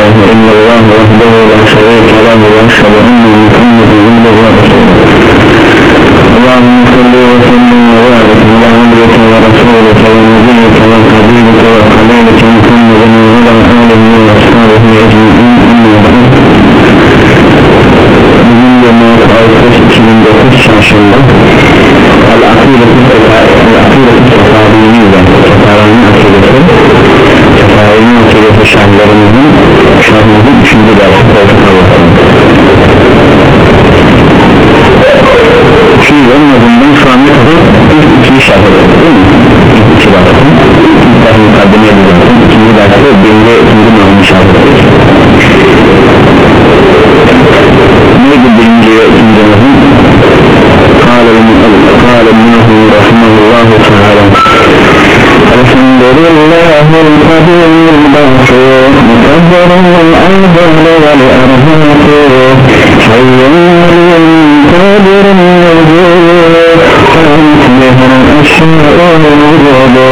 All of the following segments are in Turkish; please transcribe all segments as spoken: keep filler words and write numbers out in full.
إلا الله وحده لا شريك له وأشهد أن محمدا عبده ورسوله اللهم صل وسلم وبارك على عبدك ورسولك ونبيك وحبيبك وخليلك محمد وعلى آله وأصحابه أجمعين أما بعد bugün yirmi altı Ağustos iki bin dokuz çarşamba El-Akîdetü Sefâbî'nin Sefâbî'nin akidesi Sefâbî'nin akidesi şerhlerimizin şerhimizin üçüncü dersi koltuk Allah'ın ki onun adından şu an ne kadar ilk ikiyi şerh edildi değil mi? İlk iki dersin ilk dersi mukaddeme edildi ikinci dersi birinci ikinci namını şerh edildi neydi birinci ve ikinci namın? قال قال الله رحمه الله تعالى الحمد لله القدير الباقي مقدر الأنزل والأرهاق حي مريم قادر الوجود قامت به الأشياء والوجود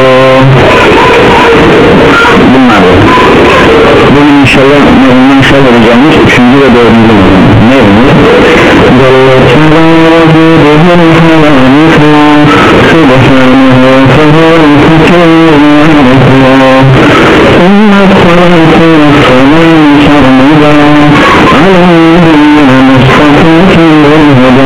bunlardır bugün inşallah bundan inşallah vereceğimiz üçüncü ve dördüncü ne olur? Dalletine vücuduhun halanıkı Subhanallah fehul fitillâhâ Sümmet salâtu salâm şermâdâ Alâmdîne mustafâkî velhedâ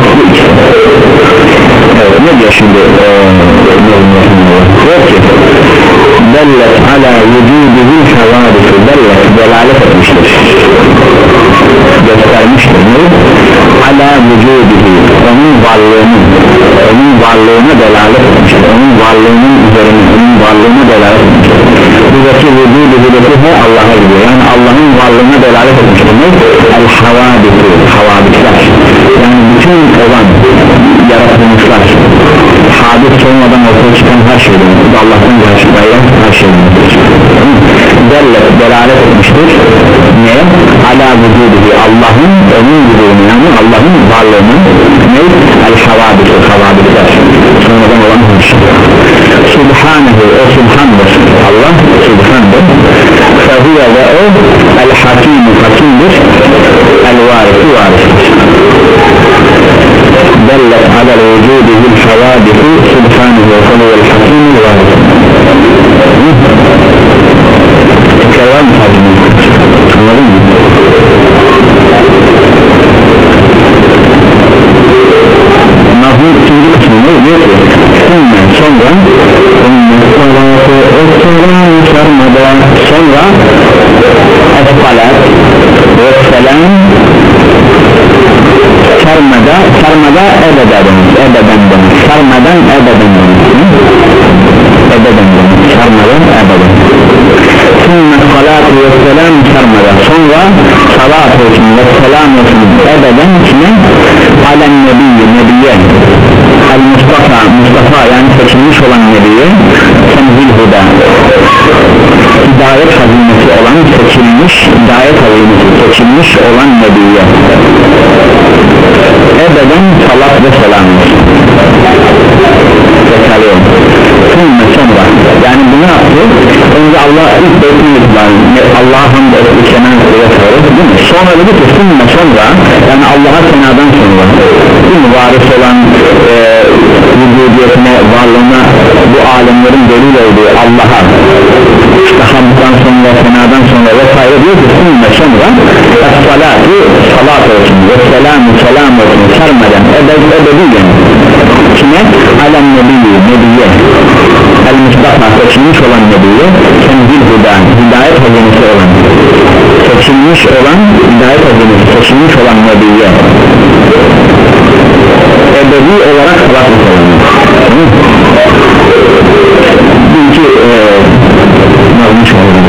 Evet ne diyor şimdi? Diyor ki Dellet ala vücuduhun havâdisi Dellet delalet etmiştir göstermiştir ne? Ala vücuduhu onun varlığını onun varlığına delalet etmiştir onun varlığının üzerine onun varlığına delalet etmiştir buradaki vücuduhu Allah'a gidiyor yani Allah'ın varlığına delalet etmiştir ne? El havadisi havadisler yani bütün olan yaratılmışlar hadis olmadan ortaya çıkan her şeyden Allah'tan gerçekten her şeyden Dellet delalet etmiştir neye? Ala vücuduhu Allah'ın onun vücudunu yani Allah'ın varlığını ne? El havadis havadisler sonradan olan her şey Subhanehu o Subhan'dır Allah Subhan'dır Fehüve ve o el hakimu hakimdir el varisi varistir Dellet ala vücuduhu el havadisi Subhanehu ve fehüve el hakimu varistir tekrarlar mı tabi anladın mı? Nazım ikinci kısmında diyor ki sonra sonra salatu esselam sarmada sonra es-salat ve selam sarmada sarmada ebeden ebeden demek sarmadan ebeden demek ebeden demek sarmadan ebeden sonra salatu ve selam sarmada sonra salat olsun ve selam olsun ebeden kime alen nebiyye nebiye el Mustafa Mustafa yani seçilmiş olan nebiye temzil huda hidayet hazinesi olan seçilmiş hidayet hazinesi seçilmiş olan nebiye ebeden salat ve selam tekrarlıyorum sonra sonra yani bunu yaptı önce Allah ilk beytini itibariyle Allah'a hamd etti senem ve sonra sonra dedi ki sonra sonra yani Allah'a senadan sonra değil mi varis olan e, vücudiyetine varlığına bu alemlerin delil olduğu Allah'a işte hamddan sonra senadan sonra vesaire diyor ki sonra sonra es-salatu salat olsun ve selamu selam olsun sarmadan ebed ebediyen kime? Alem nebiyye nebiye el Mustafa seçilmiş olan nebiye temzil huda hidayet hazinesi olan seçilmiş olan hidayet hazinesi seçilmiş olan nebiye ebedi olarak salat olan bilgi nazmış olalım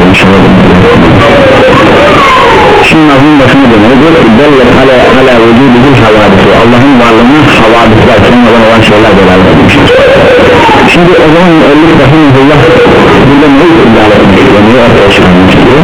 şimdi nazmın başına dönüyor dellet ala, ala vücuduhu havadisi Allah'ın varlığına havadisler sonradan olan şeyler delalet etmiştir şimdi o zaman müellif rahimahullah burada ne istidlal etmek istiyor neyi ortaya çıkarmak istiyor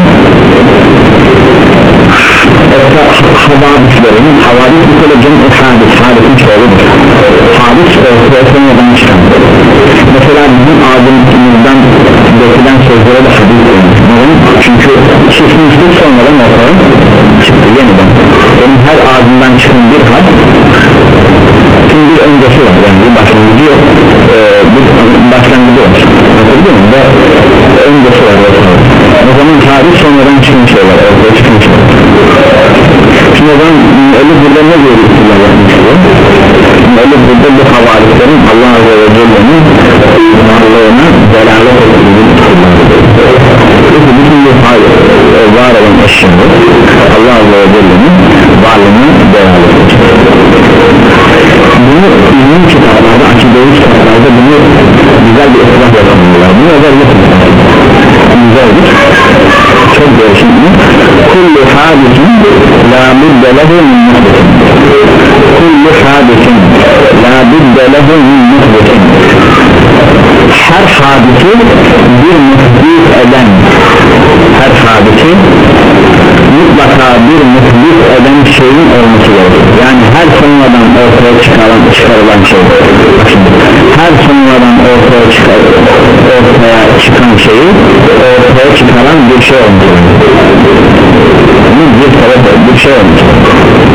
havadislerin havadis bir kere cem-i hadis hadisin çoğuludur hadis ortaya sonradan çıkan mesela bizim ağzımızdan dökülen sözlere de hadis denir çünkü çiftlik müşrik sonradan ortaya çıktı yeniden. Benim her ağzından çıkan bir harf şimdi bir öncesi var, yani bir başlangıcı yok, ee, bir başlangıcı var, anladın mı? Ve öncesi var ortaya. O zaman tarih sonradan çıkmış şeyler, ortaya çıkmış şeyler. Şimdi o zaman öyle burada ne diyor İstillah yapmış diyor? Öyle burada bu havaliklerin Allah Azze ve Celle'nin varlığına delalet ettiğini çünkü bütün bu var olan eşyalar Allah Azze ve Celle'nin varlığına delalet ettiğini, bunu ilim kitaplarda, akideyi kitaplarda bunu güzel bir ıslah yapıyorlar. Bunu özellikle güzeldir, çok değişikli. Kullu hadisin la budde lehu min muhdesin, kullu hadisin la budde lehu min muhdesin, her hadisi bir muhdis eden, her hadisi mutlaka bir muhdis eden şeyin olması gerekir. Yani her sonradan ortaya çıkarılan, çıkarılan şey, her sonradan ortaya çıkar, ortaya çıkan şeyi ortaya çıkaran bir şey olması gerekir. Bir sebep, bir şey olması gerekir.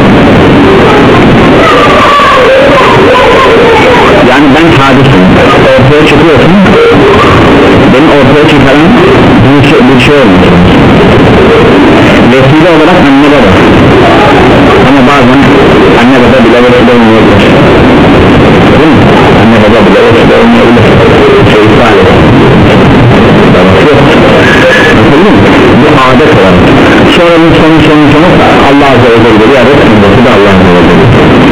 Yani ben hadisim, ortaya çıkıyorsun, beni ortaya çıkaran bir şey, bir şey olması gerekir. Vesile olarak anne baba, ama bazen anne baba bile vesile olmayabilir, değil mi? Anne baba bile vesile olmayabilir, şey ifade yok, bu adet olarak. Sonra bu sonu sonu sonu Allah Azze ve Celle ya da sünneti de Allah Azze ve Celle.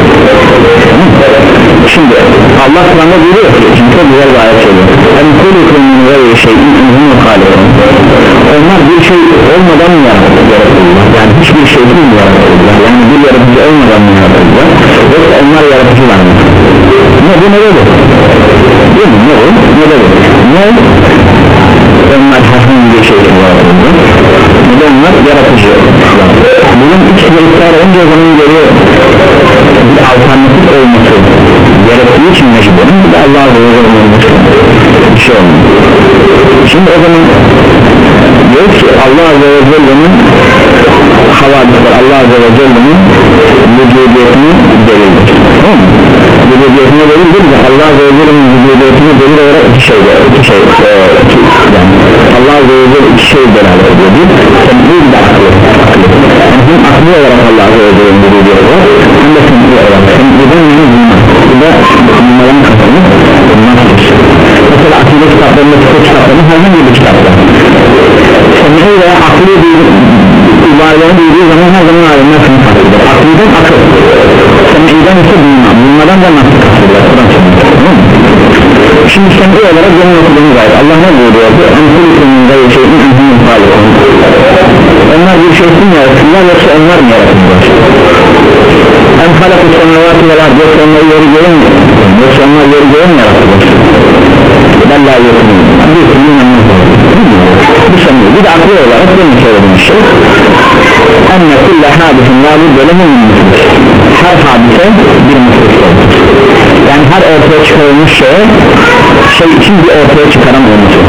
Şimdi Allah Kur'an'da diyor ki, çünkü çok güzel bir ayet söylüyor, en kulikun min gayri şeyin inhum khaliqun, onlar bir şey olmadan mı yaratıldılar, yani hiçbir şey değil mi yaratıldılar, yani bir yaratıcı olmadan mı yaratıldılar, yoksa onlar yaratıcılar mı? Ne bu, ne bu? Değil mi? Ne bu? Ne bu? Ne? Onlar herhangi bir şey yaratıldı, ne onlar yaratıcı. Bunun içinde ısrar önce o zaman geliyor bir alternatif olması gerektiği için mecburen bir de Allah'a doğru olması bir şey olmuyor. Şimdi o zaman diyor ki Allah Azze ve Celle'nin havadisler, Allah Azze ve Celle'nin vücudiyetini delildir, tamam mı? Vücudiyetine delildir de Allah Azze ve Celle'nin vücudiyetine delil olarak iki şey, iki şey e, iki, yani Allah Azze ve Celle iki şey delalet ediyor. Bir, temizliği bir de aklı, yani hem aklı olarak Allah Azze ve Celle'nin vücudiyeti var, hem de temizliği olarak. Temizliğden yeni bulmak, bu da bulmaların katını bulmaktır. Mesela akide kitaplarında, fıkıh kitaplarında herhangi bir kitapta temizliği veya aklı bir ibareleri duyduğu zaman her zaman alimler sınıf aklıdır. Akliden akıl, temizliğden ise bulma, bulmadan da nasıl katılırlar, tamam mı? Şimdi temizliği olarak benim okuduğumuz ayet Allah ne buyuruyordu? Enkulikumunda şeyin enhumul khaliqun, onlar bir şeysin mi yaratırlar yoksa onlar mı yaratırlar? En halakı semavatı ve ard, yoksa onlar yeri göğün mü? Yoksa onlar yeri göğün mü yaratırlar? Ben la yokum, bir sürü anlamı bu sanıyor. Bir de aklı olarak benim söylediğim şey enne kulle hadisin la budde lehu min muhdis, her hadise bir muhdis olur. Yani her ortaya çıkarılmış şeye şey için bir ortaya çıkaran olması.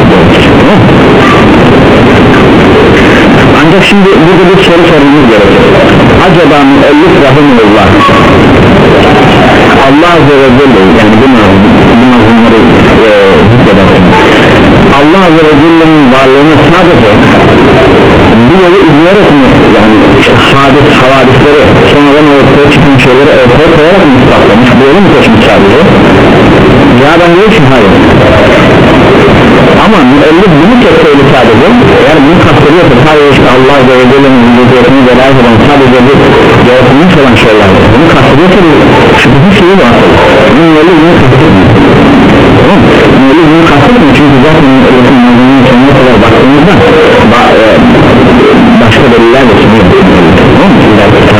Ancak şimdi burada bir soru sormamız gerekir. Acaba müellif rahimullah Allah Azze ve Celle, yani bu mazlumları e, zikredersin, Allah Azze ve Celle'nin varlığını sadece bir yolu izleyerek mi, yani işte hadis, havadisleri sonradan ortaya çıkan şeyleri ortaya koyarak mı ispatlamış, bu yolu mu seçmiş sadece? Ya ben diyor ki hayır, ama müellif bunu çekseydi sadece, eğer bunu kastediyorsa sadece işte Allah Azze ve Celle'nin vücudiyetini delalet eden sadece bir yaratılmış olan şeyler, bunu kastediyorsa şüphesiz şeyi var, bunun müellif bunu kastediyor, tamam mı? Müellif bunu kastediyor çünkü zaten müellifin mazlumunun sonuna kadar baktığımızda ba e, başka deliller de sunuyor, tamam mı?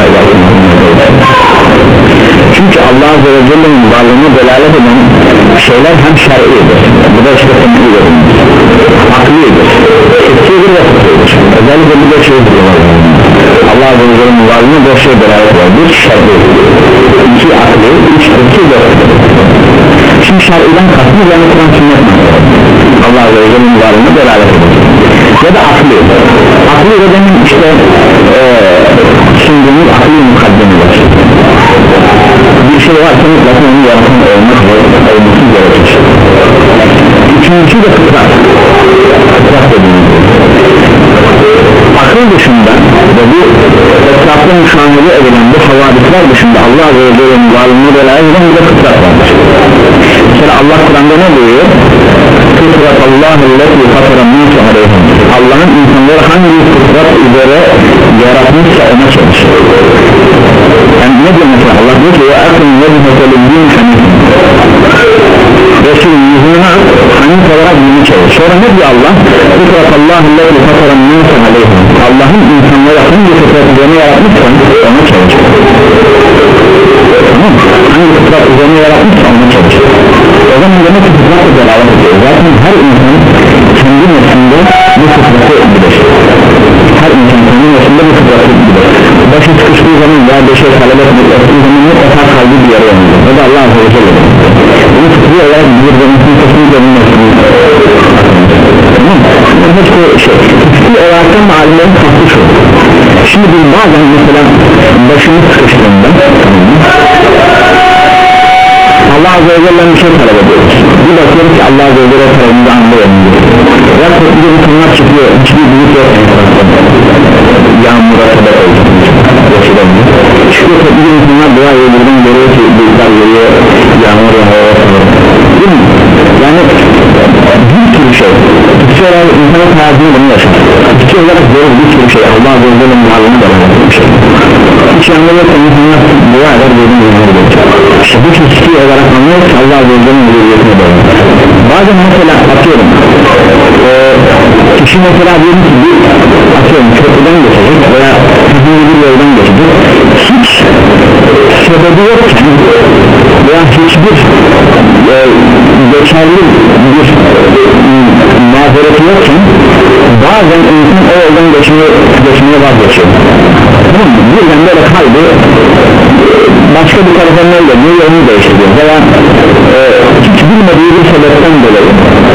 Çünkü Allah Azze ve Celle'nin varlığını delalet eden şeyler hem şer'idir, bu da işte temizlidir, aklidir, hissidir ve fıkhidir. Özellikle bir de şeydir, Allah Azze ve Celle'nin varlığını dört şey delalet eder. Bir şer'i, iki akli, üç fıkhi ve şimdi şer'iden kastımız yani Kur'an sünnet Allah Azze ve Celle'nin varlığını delalet eder ya da akli. aklı ve demin işte e, sunduğumuz aklı mukaddemeler bir şey varsa mutlaka onu yaratan olmak ve olması gerekir. Üçüncüsü de fıtrat. Fıtrat dediğimiz akıl dışında ve bu etrafta müşahede edilen bu havadisler dışında Allah ve Celle'nin varlığına delalet bir de fıtrat vardır. Mesela Allah Kur'an'da ne buyuruyor? Fıtratallâhüllezî fatarannâse aleyhim. Allah'ın insanları hangi fıtrat üzere yaratmışsa ona çalışır. Yani ne diyor mesela? Allah diyor ki وَاَكُمْ وَجْهَةَ لِلْدِينِ حَنِيفٍ Resulün yüzünü hanif olarak dini çevir. Sonra ne diyor Allah? Fıtratallâhüllezî fatarannâse aleyhim. Allah'ın insanları hangi fıtrat üzerine yaratmışsa ona çalışır. Tamam mı? Hangi fıtrat üzerine yaratmışsa ona çalışır. O zaman demek ki fıtratla delalet ediyor. Zaten her insan kendi neslinde bu fıtratı bilir. Her insan kendi neslinde bu fıtratı bilir. Başı sıkıştığı zaman veya bir şey talep etmek ettiği zaman mutlaka kaldığı bir yere yanıyor. O da Allah Azze ve Celle. Bunu fıtri olarak bilir ve insanın kesinlikle bilmesini. Tamam mı? Hepsi şey, fıtri olarak da mahallenin farklı şu. Şimdi biz bazen mesela başımız sıkıştığında Allah Azze ve Celle'nin bir şey talep ediyoruz. Bir bakıyoruz ki Allah Azze ve Celle tarafında anlayamıyor. Ya korkulu bir konular çıkıyor, hiçbir büyük yok. Yağmura sebep olacak. Çıkıyor korkulu bir konular dua ediyordan görüyor ki büyükler geliyor, yağmur yağmur değil mi? Yani bir sürü şey. Kutsi olarak insanın hayatını bunu yaşar. Kutsi olarak böyle bir sürü şey. Allah Azze ve Celle'nin varlığını da bir şey. Hiç yağmur yoksa insanlar dua eder dediğim yağmur olacak. İşte bu kutsi olarak anlıyorsa Allah Azze ve Celle'nin vuruluyetine bağlı. Bazen mesela atıyorum e, kişi mesela diyelim ki bir atıyorum köprüden geçecek veya hızlı bir yoldan geçecek, hiç sebebi yokken veya hiçbir e, geçerli bir mazereti yokken bazen insan o yoldan geçmeye, geçmeye vazgeçiyor. Tamam mı? Birden böyle kalbi başka bir tarafa neyle bir yolunu değiştiriyor veya e, hiç bilmediği bir sebepten dolayı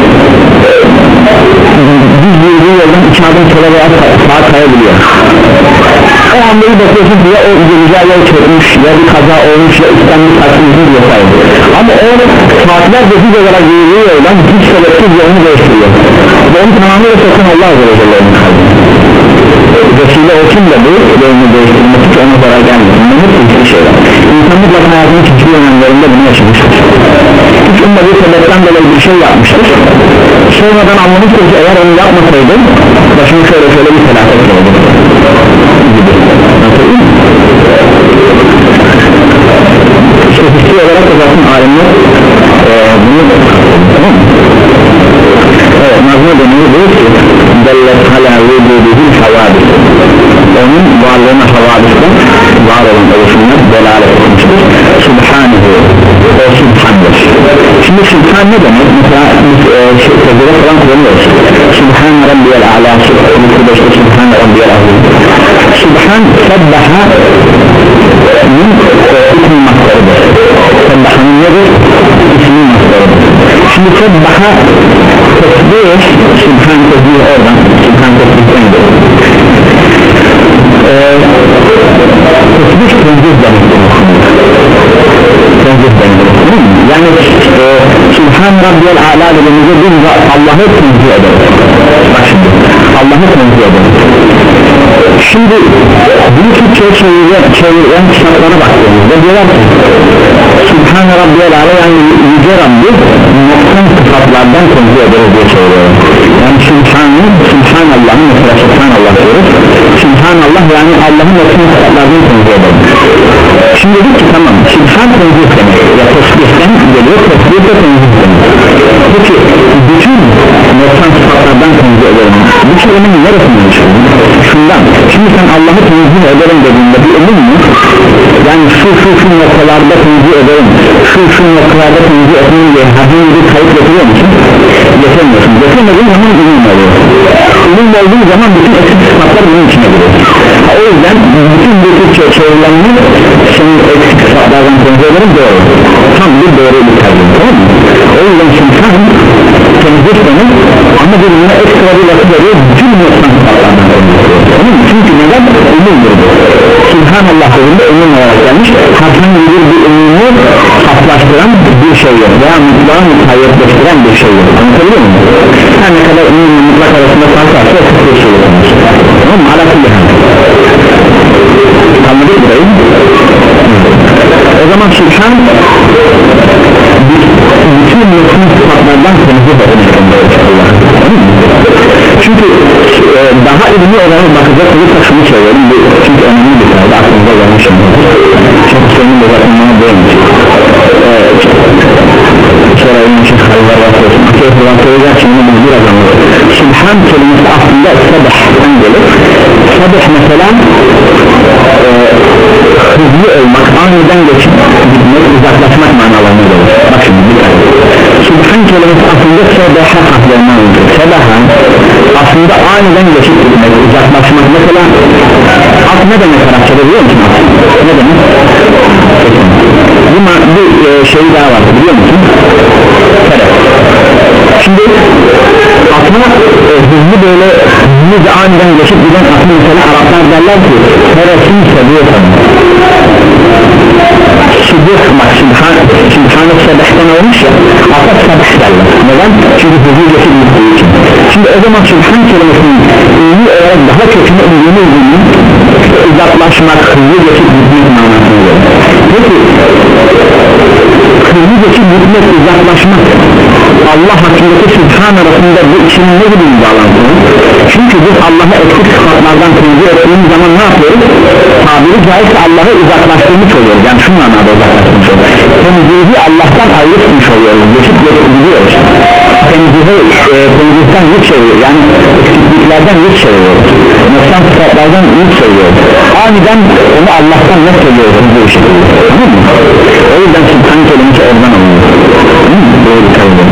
düz yürüdüğü yoldan iki adım sola veya sağa kayabiliyor. O anda bir bakıyorsun ya o güzel yol çökmüş ya bir kaza olmuş ya üstten bir taksizlik yokaydı. Ama o saatlerce düz olarak yürüdüğü yoldan hiç sebepsiz yolunu değiştiriyor. Ve onu tamamıyla sakın Allah Azze ve Celle'nin kalbi. Vesile olsun da bu yolunu değiştirmesi ki ona zarar gelmiyor. Bunlar hep ilgili şeyler. İnsan mutlaka hayatının hiçbir önemlerinde bunu yaşamıştır. Hiç ummadığı sebepten dolayı bir şey yapmıştır. Sonradan anlamıştır ki eğer onu yapmasaydı başını şöyle şöyle bir felaket oldu gibi. Anladın mı? İşte hissi olarak da zaten alimler ee, bunu tamam mı? Evet, nazma dönemi diyor ki dellet hala vücudihil havadis, onun varlığına havadiste var olan oluşumlar delalet etmiştir. Subhanehu, o Subhan'dır. Şimdi Subhan ne demek? Mesela biz sözlere e, falan kullanıyoruz. Subhan Rabbiyel A'la, Subhan Rabbiyel Azim. Subhan Sabbaha min ismi mastarıdır. Sabbaha'nın nedir? İsmi mastarıdır. Şimdi Sabbaha tesbih, Subhan tesbih oradan, Subhan tesbihten de tesbih tenzih demektir. Tenzih demektir. Yani e, Subhan Rabbiyel A'la dediğimizde biz Allah'ı tenzih ederiz. Bak şimdi Allah'ı tenzih ederiz. Şimdi bunu Türkçe'ye çeviren kitaplara baktığımızda diyorlar ki Subhan Rabbiyel A'la yani Yüce Rabbi noksan sıfatlardan tenzih ederiz diye çeviriyor. Yani Subhan'ı, Subhanallah'ın mesela Subhanallah diyoruz. Subhanallah yani Allah'ın noksan sıfatlardan tenzih ederiz. Şimdi dedik ki tamam Subhan tenzih demek ya tesbihten geliyor, tesbih de tenzih demek. Peki bütün noksan sıfatlardan tenzih ederim. Bu kelimenin neresinden çıkıyor? Şundan, şimdi sen Allah'ı tenzih ederim dediğinde bir emin mi? Yani şu şu şu noktalarda tenzih ederim, şu şu noktalarda tenzih etmem diye herhangi bir kayıt getiriyor musun? Getirmiyorsun. Getirmediğin zaman ünlü oluyor. Ünlü olduğu zaman bütün eksik sıfatlar bunun içine giriyor. O yüzden bütün bu Türkçe çevrilenini senin eksik sıfatlardan tenzih ederim doğru. Tam bir doğru bir tercih, tamam mı? O yüzden Subhan tenzih demek ama birbirine ekstra bir lafı veriyor, bütün noksan sıfatlardan tenzih ediyor. umumdur. Subhanallah dediğinde umum olarak gelmiş, herhangi bir bir umumu haflaştıran bir şey yok veya mutlağı mukayyetleştiren bir şey yok. Anlatabiliyor muyum? Her ne kadar umum mutlak arasında fark varsa o kısır şey yok. Tamam mı? Alakıllı hem. Anladık burayı. O zaman Subhan bütün mutlu sıfatlardan temizlik edilmektedir. Çünkü e, daha ilmi olarak bakacak olursak şunu söylüyorum, bu çünkü önemli bir kaydı aklımda vermişim. Çok senin de zaten bana değilmiş. Sonra ölmüşün halvar vasıfı akıyet olan söyleyecek şimdi bunu biraz anladım. Subhan kelimesi aslında sabahtan gelir. Sabah mesela e, hızlı olmak, aniden geçip gitmek, uzaklaşmak manalarına gelir. Bak şimdi dikkat. Subhan kelimesi aslında sabaha harflerinden gelir. Sabaha aslında aniden geçip gitmek, uzaklaşmak. Mesela at ne demek Arapçada biliyor musun? Ne demek? Bu bir e, şey daha var biliyor musun? Evet. Şimdi atma e, hızlı böyle hızlı aniden geçip giden atma mesela Araplar derler ki neresin seviyorsan Subh bak Subhan-ı Sabah'tan olmuş ya ata sabah derler. Neden? Çünkü hızlı geçip gittiği için. Şimdi o zaman Subhan kelimesinin ünlü olarak daha kötüne ünlü ünlü uzaklaşmak, hızlı geçip gitmek manasını verir. Peki hızlı geçip gitmek, uzaklaşmak Allah hakkındaki Subhan arasında bu için ne gibi bir bağlantı? Çünkü biz Allah'a eksik sıfatlardan tenzih ettiğimiz zaman ne yapıyoruz? Tabiri caizse Allah'a uzaklaştırmış oluyoruz. Yani şu manada uzaklaştırmış oluyoruz. Temzihi Allah'tan ayrı tutmuş oluyoruz. Geçip geçip gidiyoruz. Temzihi e, tenzihten yüz çeviriyor. Yani eksikliklerden yüz çeviriyoruz. Noksan sıfatlardan yüz çeviriyoruz. Aniden onu Allah'tan ne söylüyoruz? Bu işte. Tamam mı? O yüzden Subhan kelimesi oradan alıyor. Doğru söylüyorum.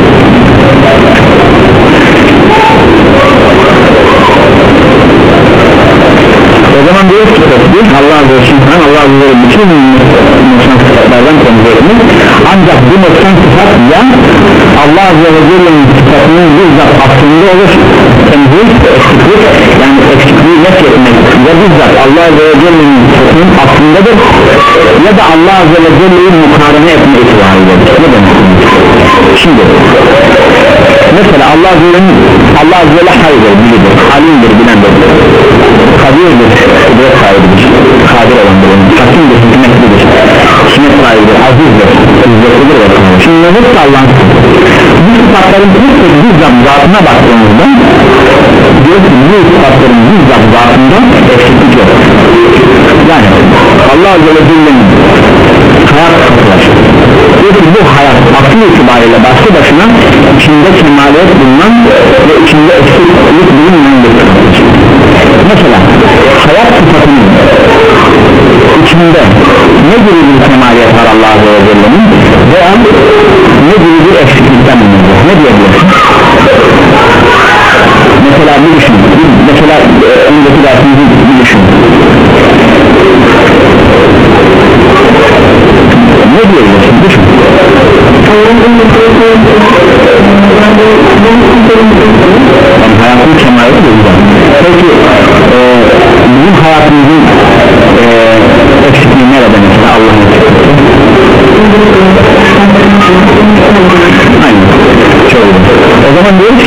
O zaman diyor ki tesbih Allah Azze ve Celle Allah Azze ve Celle bütün noksan sıfatlardan tenzih etmiş. Ancak bu noksan sıfat ya Allah Azze ve Celle'nin sıfatının bizzat aslında olur tenzih, eksiklik yani eksikliği nefretmek ya bizzat Allah Azze ve Celle'nin sıfatının aslındadır ya da Allah Azze ve Celle'yi mukarene etme itibaridir. Ne demek? Şimdi mesela Allah Azze ve Celle Allah Azze ve Celle hayırdır, bilidir, halimdir, bilendir, kadirdir, kudret sahibidir, kadir olandır, hakimdir, hükmetlidir, hükmet sahibidir, azizdir, izzetlidir ve kadir. Şimdi ne hepsi Allah'ın bu sıfatların hepsi bizzat zatına baktığımızda diyor ki bu sıfatların bizzat zatında eksiklik yok. Yani Allah Azze ve Celle'nin hayat sıfatlar diyor ki bu hayat asıl itibariyle başlı başına içinde kemaliyet bulunan ve içinde eksiklik bulunmayan bir sıfatlar. Mesela hayat sıfatının içinde ne gibi bir kemaliyet var Allah Azze ve Celle'nin veya ne gibi bir eksiklikten bulunur? Ne diyebilirsin? Mesela bir düşün, mesela öndeki dersimizi bir düşün. Ne diyebilirsin? Düşün. Yani hayatın kemaliyeti de güzel. Peki e, bizim hayatımızın e, eksikliği nerede mesela Allah'ın eksikliği? Aynen. Çok iyi. O zaman diyoruz ki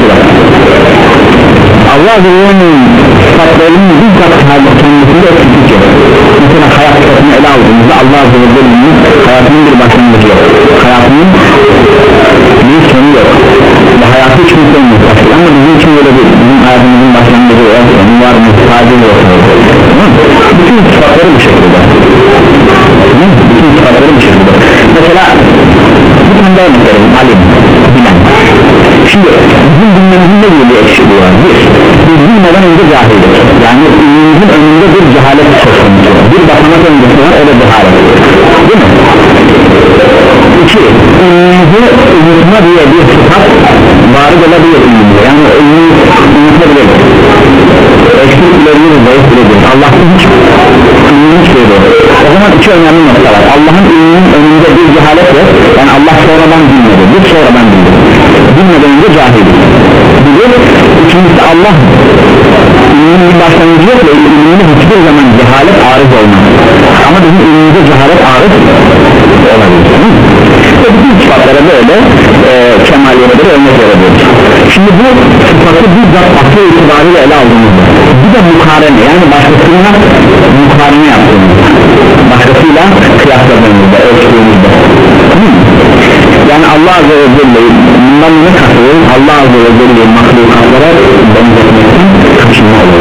Allah Azze ve Celle'nin sıfatlarının bizzat kendisinde eksiklik yok. Mesela hayat sıfatını ele aldığımızda Allah Azze ve Celle'nin hayatının bir başlangıcı yok. Hayatının bir sonu yok. Ve hayatı hiç mutlu olmayacak. Ama bizim için öyle değil. Bizim hayatımızın başlangıcı yok. Sonu var mı? Sadece yok. Bütün sıfatları bu şekilde. Bütün sıfatları bu şekilde. Mesela bir tane daha örnek verelim. Alim, bilen. Şimdi bizim bilmemizin ne gibi bir eksikliği var? Bir, biz bilmeden önce cahildir. Yani ilmimizin önünde bir cehalet söz konusu. Bir basamak öncesi var, o da cehalet. Değil mi? İki, ilmimizi unutma diye bir sıfat varı olabilir ilmimize. Yani ilmimizi unutabilir. Eksik bilebilir, zayıf bilebilir. Allah'ın hiç ilmimiz söylüyor. O zaman iki önemli nokta var. Allah'ın ilminin önünde bir cehalet yok. Yani Allah sonradan bilmedi. Biz sonradan bildik. Bilmeden önce cahil bilir. İkincisi Allah ilminin bir başlangıcı yok ve ilminin hiçbir zaman cehalet arız olmaz ama bizim ilmimize cehalet arız olabilir. ve bütün sıfatlara böyle e, kemaliyetleri örnek verebiliriz. Şimdi bu sıfatı bizzat aklı itibariyle ele aldığımızda bir de mukarene, yani başkasıyla mukarene yaptığımızda, başkasıyla kıyasladığımızda, ölçtüğümüzde, yani Allah Azze ve Celle'yi bundan ne katılır? Allah Azze ve Celle'yi mahlukatlara benzetmekten kaçınma olur.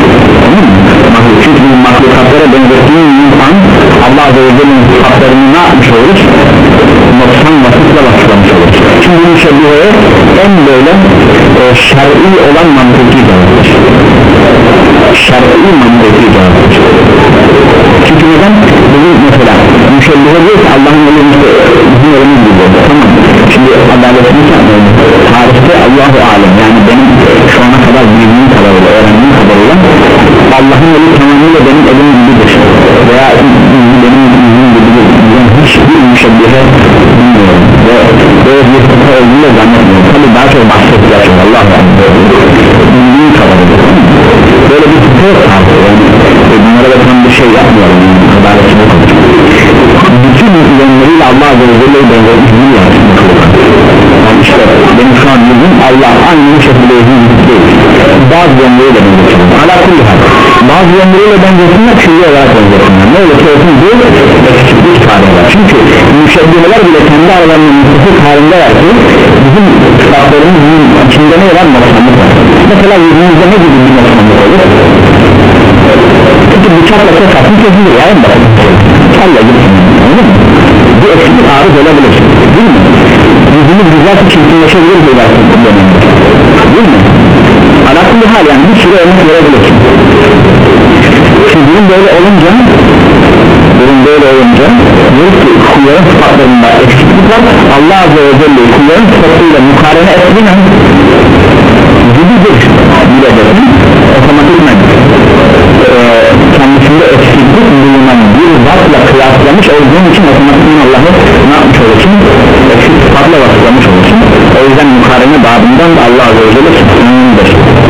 Çünkü mahlukatlara benzettiğimiz insan Allah Azze ve Celle'nin sıfatlarını ne yapmış olur? Noksan vasıfla vasıflamış olur. Şimdi bu müşebbiheye en böyle e, şer'i olan mantıki cevaptır. Şer'i mantıki cevaptır. Çünkü neden? Bizim mesela müşebbihe diyor ki Allah'ın elimizde bizim elimiz gibi. Tamam. Şimdi adaletini yapmayalım. Tarihte Allahu alem, yani benim şu ana kadar bildiğim kadarıyla, öğrendiğim kadarıyla Allah'ın eli tamamıyla benim elim gibidir veya benim yüzüm gibidir. Hiçbir müşebbihe bilmiyorum ve böyle bir sıkıntı olduğunu da zannetmiyorum. Tabi daha çok bahsettiler Allah'u alem bildiğim kadarıyla böyle bir sıkıntı yok tarzı, yani bunlara da tam bir şey yapmıyorum, yani adaletini konuşuyorum. Bütün yönleriyle Allah Azze ve Celle'yi benzetmiş bir yer. Yani işte benim şu an yüzüm Allah aynı şekilde yüzüm değil. Bazı yönleriyle benzetmişim. Ala kulli hal. Bazı yönleriyle benzetsinler, külli olarak benzetsinler. Ne olursa olsun bu eksiklik ifade. Çünkü müşebbiheler bile kendi aralarında müstefik halindeler ki bizim sıfatlarımızın içinde ne var? Noksanlık var. Mesela yüzümüzde ne gibi bir noksanlık olur? Çünkü bıçakla tek atın kesilir yani bakın. Allah gitsin. Bu eksiklik arız olabilir. Değil mi? Yüzümüz güzel ki çirkinleşebilir bu dönemde. Değil mi? Alakalı hal, yani bir sürü örnek verebilir. Şimdi durum böyle olunca durum böyle olunca diyor ki kulların sıfatlarında eksiklik var. Allah Azze ve Celle'yi kulların sıfatıyla mukarene ettiğine gibidir bilebilirsin. Otomatikmen e, kendisinde eksiklik bulunan bir zatla kıyaslamış olduğun için otomatikmen Allah'ı ne yapmış olursun? Eksik sıfatla vasıflamış olursun. O yüzden mukarene babından da Allah Azze ve Celle sıfatındır.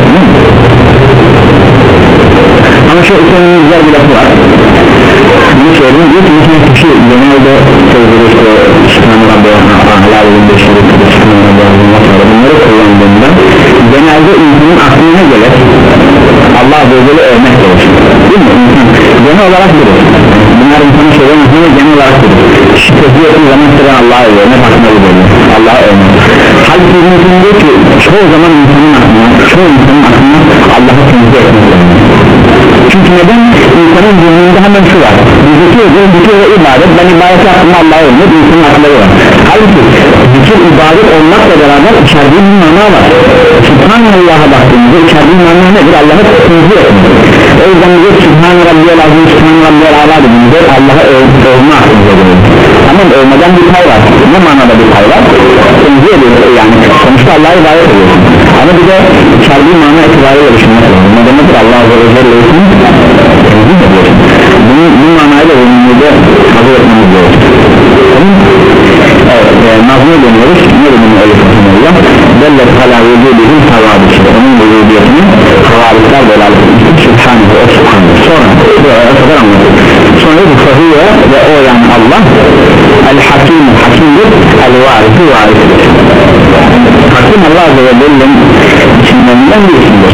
Ama şu ikonin güzel bir lafı var. Bunu söyleyeyim, diyor ki mesela kişi genelde sözleri işte Sübhane Rabbi Ahlâ ve Beşeri Sübhane Rabbi bunları kullandığında genelde insanın aklına gelir Allah Azze ve Celle örnek verir, değil mi? Genel olarak bilir. Bunlar insanın söyleyen aklına genel olarak bilir. Şüphesi yapın zaman sıra Allah'a örnek aklına bilir, Allah'a örnek. Halbuki insan diyor ki çoğu zaman insanın aklına, çoğu insanın aklına Allah'ı temizle etmek lazım. Çünkü neden? İnsanın zihninde hemen şu var, zikir ediyor, zikir ve ibadet, ben ibadet yaptığımda Allah'a örnek, insanın akılları var. Halbuki zikir ibadet olmakla beraber içerdiği bir mana var. Subhanallah'a baktığımızda içerdiği mana nedir? Allah'ı temizle etmek. O yüzden bize Sübhane Rabbiyel Azim, Sübhane Rabbiyel Ala dediğimizde Allah'a övme aklımıza gelir. Ama övmeden bir pay var. Ne manada bir pay var? Temizle ediyor, yani sonuçta Allah'a ibadet ediyorsun. Ama bir de içerdiği mana itibariyle düşünmek lazım. Ne demektir? Allah Azze ve Celle'yi temizle ediyorsun. Bunu, bu manayla önümüzde hazır etmemiz gerekir. Evet, e, nazmı dönüyoruz. Ne dedim öyle satınırlar? Bellet hala vücudihim havadisi. Onun vücudiyetini havadisler delalet etmiştir. Sübhanihi o Sübhanihi. Sonra buraya kadar anladık. Sonra bu fahiyye ve o yani Allah el-hakim, hakimdir, el-varisi, varisidir. Hakim Allah Azze ve Celle'nin isimlerinden bir isimdir.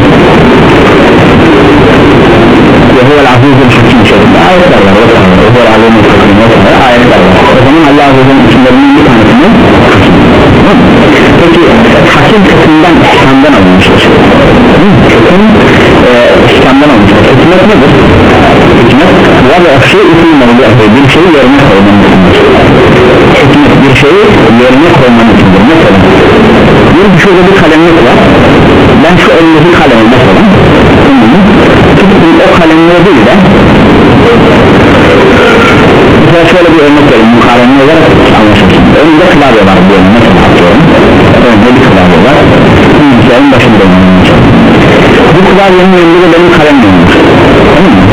Ve huvel azizul hakim şeklinde ayetler var. Ve huvel azizul hakim şeklinde ayetler var. O zaman Allah Azze ve Celle'nin isimlerinin bir tanesini hakim. Peki hakim kısmından İslam'dan alınmıştır. Kısım e, İslam'dan alınmıştır. Hikmet nedir? Hikmet var ve şey isimleri bir şeyi yerine koymanın içindir. Hikmet bir şeyi yerine koymanın içindir. Mesela bir şurada bir kalemlik var. Ben şu eldeki kalemi mesela tuttum o kalemleri değil de mesela şöyle bir örnek verin, mukarene olarak anlaşılsın. Önümde klavye var diyelim, mesela atıyorum. Önümde bir klavye var, bilgisayarın başında olmayacak. Bu klavyenin önünde benim kalemim var. Tamam mı?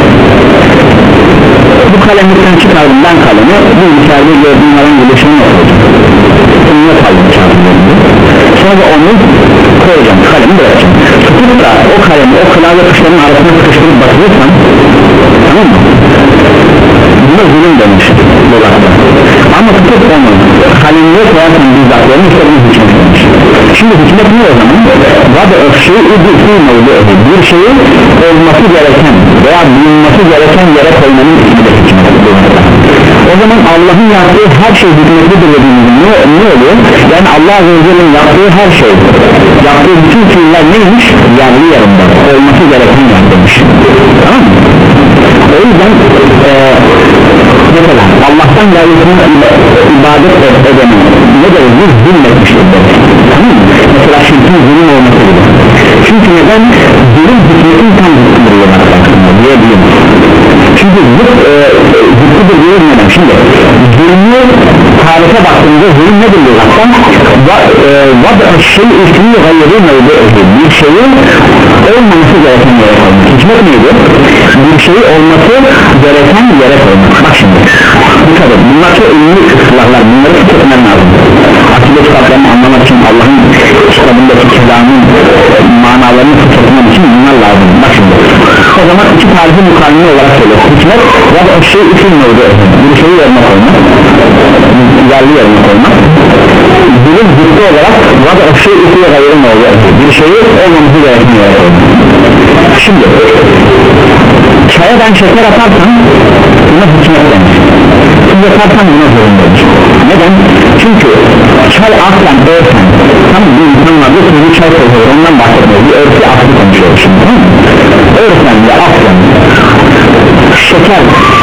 Bu kalemlikten çıkardım ben kalemi, bilgisayarda gördüğüm herhangi bir şeyin yok olacak. Önüne kaldım çarpımlarında. Sonra onu koyacağım, kalemi bırakacağım. Tutup da o kalemi o klavye tuşlarının arasına sıkıştırıp batırırsan, tamam mı? Buna zulüm demiş dolapta. Ama tutup onu kalemliğe koyarsan bizzatlarını işte bunu hükmetmiş. Şimdi hükmet ne o zaman? Vada öfşeyi bir şeyi olması gereken veya bulunması gereken yere koymanın ismi de hükmet. O zaman Allah'ın yaptığı her şey hükmetlidir dediğimizde ne, ne oluyor? Yani Allah Azze ve Celle'nin yaptığı her şey, yaptığı bütün fiiller neymiş? Yerli yerinde olması gereken yerdeymiş. Tamam mı? O yüzden e, mesela Allah'tan gayrısına ibadet edenin ne de bir zulmetmiştir. Tamam mı? Mesela şirkin zulüm olması gibi. Çünkü neden? Zulüm hükmetin tam zıttırıyor diyebilirim. Çünkü zıt e, zıttıdır diyebilirim. Şimdi zulmü tarife baktığımızda zulüm nedir lügattan? Vada şey ismi gayri mevdu'u, bir şeyin olmaması gereken yere koymak. Hikmet neydi? Bir şey olması gereken yere koymak. Bak şimdi dikkat edin, bunlar çok ünlü ıslahlar, bunları tutmam lazım. Akide kitaplarını anlamak için, Allah'ın kitabındaki kelamın manalarını tutmam için bunlar lazım. Bak şimdi o zaman iki tarifi mukayene olarak söylüyor. Hikmet vada şey ismi mevdu'u, bir şeyi yerine koymak, yerli yerine koymak. Bilim zıttı olarak vada şey ismi gayri mevdu'u, bir şeyi olmaması gereken yere koymak. Şimdi çaya ben şeker atarsam buna hükmet denir. Siz yaparsan buna zorundayız. Neden? Çünkü çay aslen örfen. Tam bir insan var bir sürü çay koyuyor, ondan bahsediyor. Bir örfi aslı konuşuyor şimdi. Örfen ve aslen şeker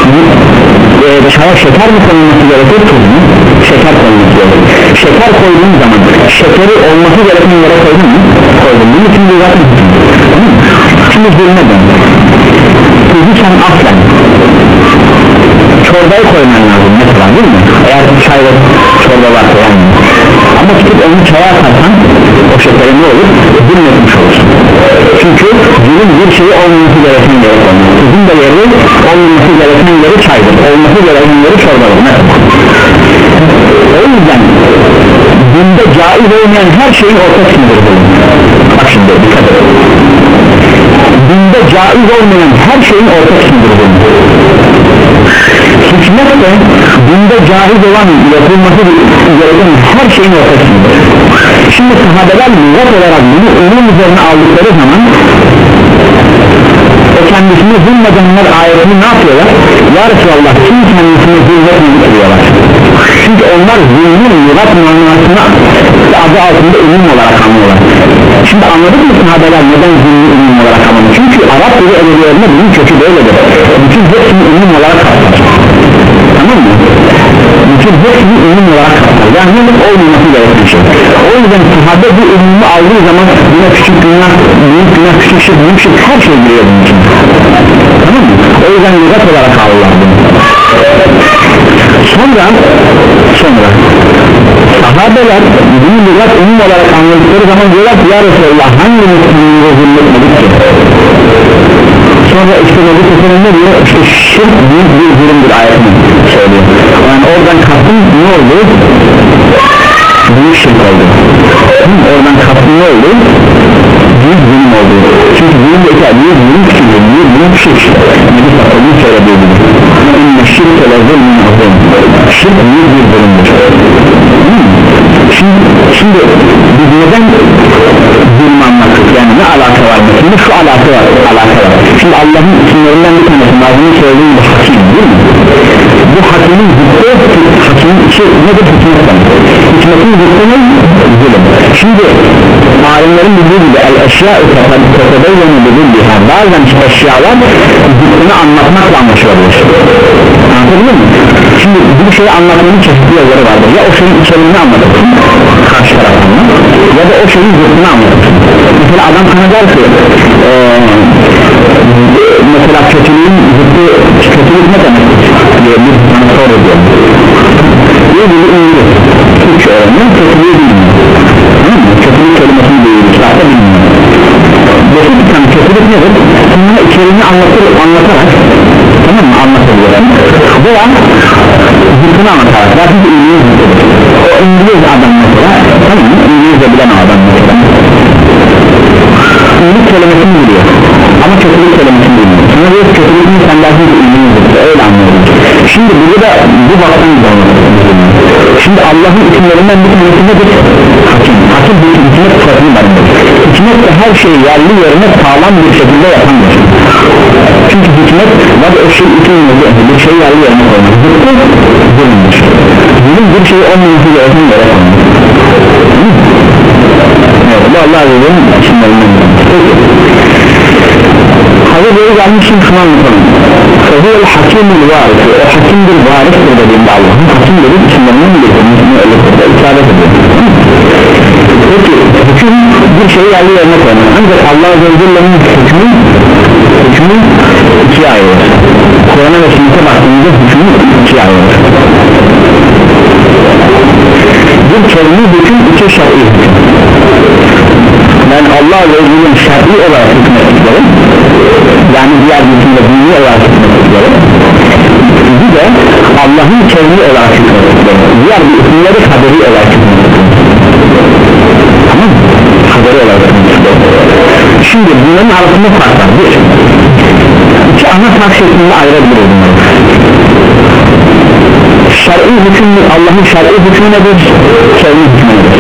e, çaya şeker mi konulması gerekir, tuz mu? Şeker konulması gerekir. Şeker koyduğun zaman şekeri olması gereken yere koydun mu? Koydum. Bunun için bir zaten şimdi zulme dön. Tuzu sen aslen çorbaya koyman lazım mesela, değil mi? Eğer çay ve çorba varsa yani. Ama tutup onu çaya atarsan o şekeri ne olur? Zulmetmiş olursun. Çünkü zulüm bir şeyi olmaması gereken yere koymak. Tuzun da yeri olmaması gereken yeri çaydır, olması gereken yeri çorbadır mesela. O yüzden dinde caiz olmayan her şeyin orta sınırı bulunur. Bak şimdi dikkat edin, dinde caiz olmayan her şeyin orta sınırı bulunur. Hikmet de dinde caiz olan yapılması gereken her şeyin orta sınırı. Şimdi sahabeler lügat olarak bunu onun üzerine aldıkları zaman o kendisini zulmedenler ayetini ne yapıyorlar? Ya Resulallah kim kendisini zulmetmedi diyorlar. Çünkü onlar zulmün lügat manasını adı altında ünlüm olarak anlıyorlar. Şimdi anladık mı sahabeler neden zulmü ünlüm olarak anlıyor? Çünkü Arap dili edebiyatında bunun kökü böyledir. Bütün hepsini ünlüm olarak kapsar. Tamam mı? Bütün hepsini ünlüm olarak kapsar. Yani olmaması gereken şey. O yüzden sahabe bu ünlümü aldığı zaman buna küçük günah, büyük günah, küçük şey, büyük şey, her şey giriyor bunun için. Tamam mı? O yüzden lügat olarak aldılar bunu. Sonra sonra sahabeler bunu lügat ünlüm olarak anladıkları zaman diyorlar ki ya Resulallah hangi Müslümanlığı zulmetmedik ki? Sonra işte bu seferinde diyor işte şirk büyük bir zulümdür ayetini söylüyor. Yani oradan kastım ne oldu? Büyük şirk oldu. Oradan kastım ne oldu? Büyük zulüm oldu. Çünkü zulüm de büyük zulüm küçüldü. Büyük zulüm şirk. Nebi Sakkal'ın söylediği gibi. İnne şirk ele zulmün azim. Şirk büyük bir zulümdür. Şimdi, şimdi biz neden zulüm anlattık? Yani ne alaka var? Şimdi şu alaka var, alaka var. Şimdi Allah'ın isimlerinden bir tanesi bazını söylediğim bu hakim değil mi? Bu hakimin zıttı, hakimin içi nedir? Hikmetten. Hikmetin zıttı ne? Zulüm. Şimdi alimlerin bildiği gibi el eşya-ı tetebeyyenu bildiği bazen eşyalar zıttını anlatmakla anlaşılabilir. Anlatabilir mi? Şimdi bir şeyi anlatmanın çeşitli yolları vardır. Ya o şeyin içeriğini anlatırsın karşı tarafından ya da o şeyin zıttını anlatırsın. Mesela adam sana der ki ee, mesela kötülüğün zıttı, kötülük ne demek diye bir sana soru ediyor. Diye bir ünlü Türkçe öğreniyor, kötülüğü bilmiyor. Kötülük kelimesini duyuyor, kitapta bilmiyor. Basit bir tane kötülük nedir? Bununla içeriğini anlatır, anlatarak tamam mı anlatabiliyorlar veya zıttını anlatarak zaten bir İngiliz zıttıdır. O İngiliz adam mesela tamam mı? İngilizce bilen adam mesela iyilik kelimesini biliyor ama kötülük kelimesini bilmiyor. Sana diyor kötülüğünü sen dersin ki iyiliğindir, öyle anlıyorum. Şimdi burada da bu baktan gidiyor. Şimdi Allah'ın isimlerinden bir tanesi nedir? Hakim. Hakim bir hikmet sıfatını barındırır. Hikmet de her şeyi yerli yerine sağlam bir şekilde yapandır. Çünkü hikmet var o şey isimleri bir şeyi yerli yerine koymak. Zıttı zulümdür. Zulüm bir şeyi olmaması gereken yere koymak. Evet, bu Allah'a göre isimlerinden. Peki. Hazır böyle gelmişim şunu anlatalım. Fehûl hakîmül vâris. O hakimdir, varistir dediğinde Allah'ın hakim dediği isimlerinden getirdiğini öyle isabet ediyor. Peki hüküm bir şeyi yerli yerine koymak. Ancak Allah Azze ve Celle'nin hükmü hükmü ikiye ayrılır. Kur'an'a ve sünnete baktığımızda hükmü ikiye ayrılır. Bir kelime hüküm, iki şer'i hüküm. Yani Allah Azze ve Celle'nin şer'i olarak hükmettikleri, yani diğer hükümle dini olarak hükmettikleri, bir de Allah'ın kelime olarak hükmettikleri, diğer bir hükümleri kaderi olarak hükmettikleri. Tamam mı? Kaderi olarak hükmettikleri. Şimdi bunların arasında fark var. Bir, iki ana fark şeklinde ayırabiliriz bunları. Şer'i hüküm, Allah'ın şer'i hükmü nedir? Kelime hükmü nedir?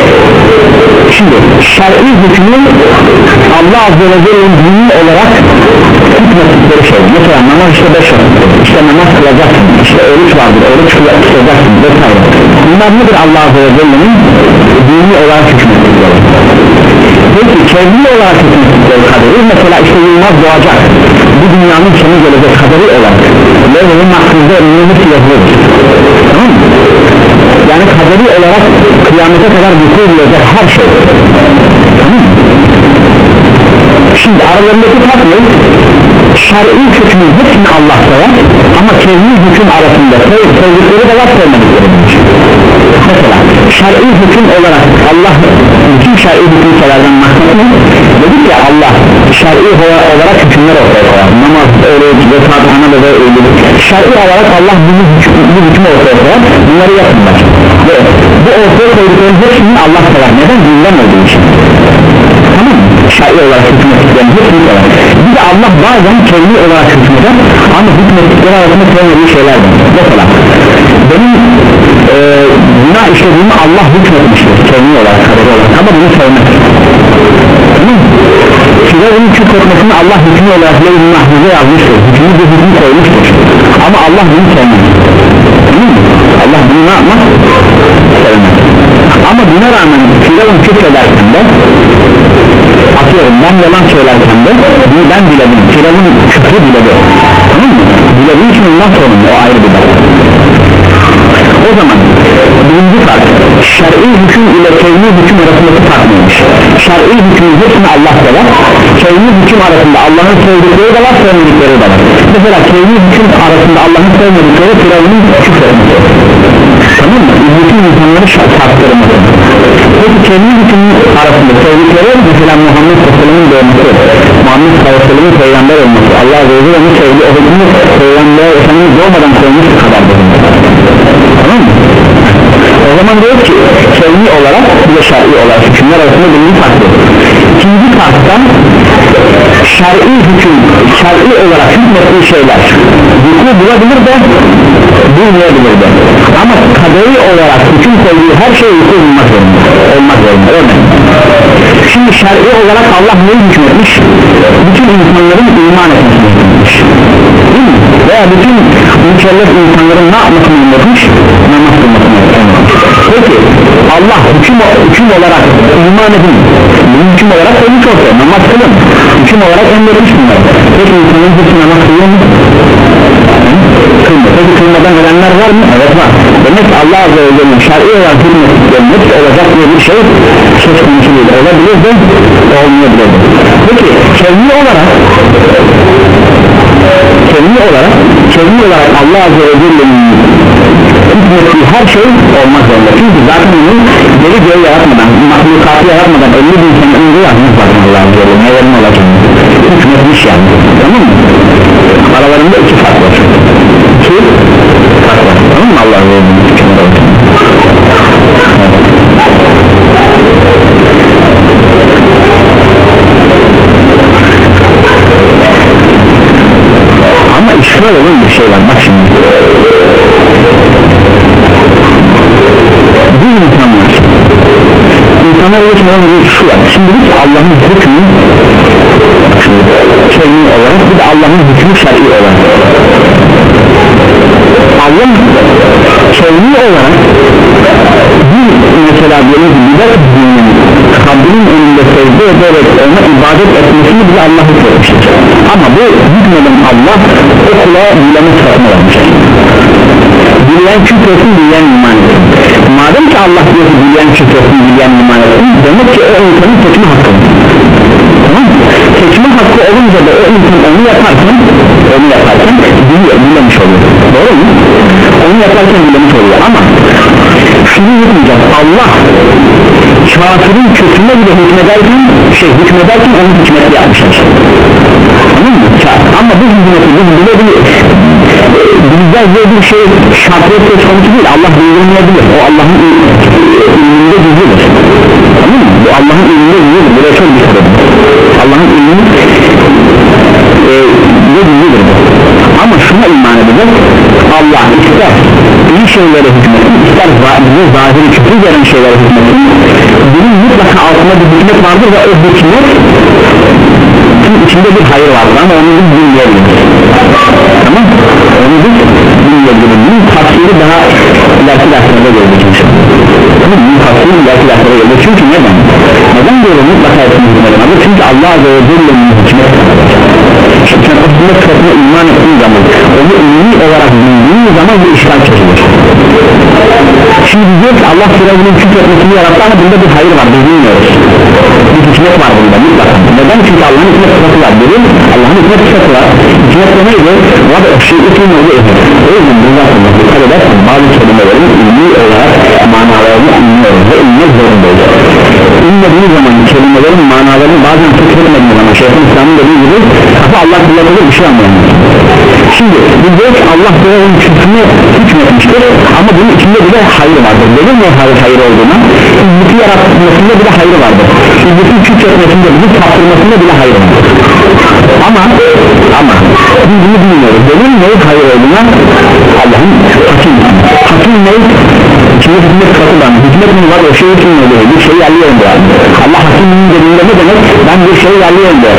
Şimdi şer'i hükmü Allah Azze ve Celle'nin dini olarak hükmettikleri şey. Mesela namaz işte beş vakit, işte namaz kılacaksın, işte oruç vardır, oruç kılacaksın vesaire. Bunlar nedir Allah Azze ve Celle'nin dini olarak hükmettikleri? Peki kelime olarak hükmettikleri kaderi, mesela işte yılmaz doğacak, bu dünyanın sonu gelecek kaderi olarak Levh'in hakkında ümmet yazılır. Tamam mı? Yani kaderi olarak kıyamete kadar vuku bulacak her şey. Tamam mı? Şimdi aralarındaki fark ne? Şer'i hükmü hepsini Allah'ta var ama kelime hüküm arasında sevdikleri de var, sevmedikleri de var. Mesela şer'i hüküm olarak Allah bütün şer'i hükümlerden maksat ne? Dedik ya Allah şer'i olarak hükümler ortaya koyar. Namaz, oruç, zekat, ana ve ölüm. Şer'i olarak Allah bunu bu hükmü ortaya koyar. Bunları yapınlar. Ve bu ortaya koydukların hepsini Allah sever. Neden? Dinden olduğu için. Tamam mı? Şer'i olarak hükmettiklerini hepsini sever. Bir de Allah bazen kelime olarak hükmeder ama hükmettikleri arasında sevmediği şeyler var. Mesela benim e, günah işlediğimi Allah hükmetmiştir kelime olarak, kaderi olarak ama bunu sevmez. Tamam mı? Firavun'un küfretmesini Allah hükmü olarak Levh-i Mahfuz'a yazmıştır, hükmü bir hükmü koymuştur ama Allah bunu sevmez. Tamam mı? Allah bunu ne yapmaz? Sevmez. Ama buna rağmen Firavun küfrederken de atıyorum ben yalan söylerken de bunu ben diledim, Firavun küfrü diledi. Tamam mı? Dilediği için ondan sorumlu, o ayrı bir bak. O zaman birinci fark şer'i hüküm ile kelime hüküm arasındaki fark neymiş? Şer'i hüküm hepsini Allah sever, kelime hüküm arasında Allah'ın sevdikleri de var, sevmedikleri de var. Mesela kelime hüküm arasında Allah'ın sevmedikleri Firavun'un küfretmesi. Tamam mı? Bütün insanları şarttırması. Peki kelime hüküm arasında sevdikleri mesela Muhammed Aleyhisselam'ın doğması, Muhammed Aleyhisselam'ın peygamber olması, Allah Azze ve Celle'nin sevdiği o hükmü peygamber Efendimiz doğmadan koymuş kadar bulunur. Tamam mı? O zaman diyor ki kelime olarak bir de şer'i olarak hükümler arasında birinci farklı. İkinci farktan şer'i hüküm, şer'i olarak hükmettiği şeyler vuku bulabilir de bulmayabilir de ama kaderi olarak hüküm koyduğu her şey vuku bulmak zorunda olmak zorunda. Örneğin şimdi şer'i olarak Allah neyi hükmetmiş? Bütün insanların iman etmesini hükmetmiş, değil mi? Veya bütün mükellef insanların ne yapmasını hükmetmiş? Namaz kılmasını hükmetmiş. Peki Allah hüküm, hüküm olarak iman edin, bunu hüküm olarak koymuş olsa namaz kılın, hüküm olarak emretmiş bunlar. Peki insanın hüküm namaz kılıyor mu? Kılma. Peki kılmadan ölenler var mı? Evet var. Demek ki Allah Azze ve Celle'nin şer'i olarak hükmettiklerinin hepsi olacak diye bir şey söz konusu değil. Olabilir de olmayabilir de. Peki kelime olarak kelime olarak kelime olarak Allah Azze ve Celle'nin hükmettiği her şey olmaz zorunda. Çünkü zaten onu geri geri yaratmadan, mahlukatı yaratmadan elli bin sene önce yazmış zaten Allah Azze ve Celle. Nelerin olacak? Hükmetmiş yani. Tamam mı? Aralarında iki fark var. İki fark var. Tamam mı? Allah Azze ve Celle'nin hükümleri olacak. şöyle bir şey var bak şimdi bu insanlar insanlar geçmeden bir şu var şimdi biz Allah'ın hükmü şer'i olarak bir de Allah'ın hükmü şer'i olarak Allah şer'i olarak bir mesela diyelim ki bidat dininin kabrin önünde secde ederek ona ibadet etmesini bile Allah hükmetmiştir ama bu hükmeden Allah o kula bileme sıfatını vermiştir bilen küfretsin bilen iman etsin madem ki Allah diyor ki bilen küfretsin bilen iman etsin demek ki o insanın seçme hakkı tamam seçme hakkı olunca da o insan onu yaparken onu yaparken biliyor, bilemiş oluyor doğru mu? Onu yaparken bilemiş oluyor ama şunu yapmayacağız Allah kafirin kötüne bile hükmederken şey hükmederken onu hükmetli yapmışlar tamam mı? Ama bu hükmeti biz bile bile bizden böyle bir şey şartlı söz konusu değil Allah bildirmeyebilir o Allah'ın ilminde gizlidir tamam mı? Bu Allah'ın ilminde gizlidir buraya çok bir sebep Allah'ın ilminde e, gizlidir bu ama şuna iman edeceğiz Allah ister iyi şeylere hükmetsin ister bize zahiri küfür veren şeylere hükmetsin bunun mutlaka altında bir hükmet vardır ve o hükmet içinde bir hayır vardır ama onu biz bilmeyebiliriz tamam onu biz bilmeyebiliriz bunun tafsiri daha ileriki derslerde gelecek tamam bunun tafsiri ileriki derslerde gelecek çünkü neden neden böyle mutlaka etsin hükmetmez çünkü Allah Azze ve Celle'nin hükmet sen o hükmet sıfatına iman ettiğin zaman onu ilmi olarak bildiğin zaman bir işgal çözülür şimdi diyor ki Allah Firavun'un küfretmesini yarattı ama bunda bir hayır var biz bilmiyoruz bir hükmet var bunda mutlaka neden çünkü Allah'ın hükmet sıfatı var dedim Allah'ın hükmet sıfatı var hükmet de neydi var o şey için oldu o yüzden bu zaten dikkat edersen bazı kelimelerin ilmi olarak manalarını anlıyoruz ve ilmek zorundayız İnmediği zaman kelimelerin manalarını bazen tutulmadığı zaman Şeyh'in İslam'ın dediği gibi kafa Allah kullanılır bir şey anlayamaz şimdi biz diyoruz ki Allah Firavun'un küfrünü hükmetmiştir ama bunun içinde bile hayır vardır dedim mi hayır hayır olduğuna İzzeti yaratmasında bile hayır vardır İzzetin küfretmesinde bizi saptırmasında bile hayır vardır ama ama biz bunu bilmiyoruz dedim mi hayır olduğuna Allah'ın hakim hakim ne şimdi hükmet katılan hükmet mi var o şey için oluyor bir şey yerliyorum yani Allah hakimin dediğinde ne demek ben bir şey yerliyorum diyor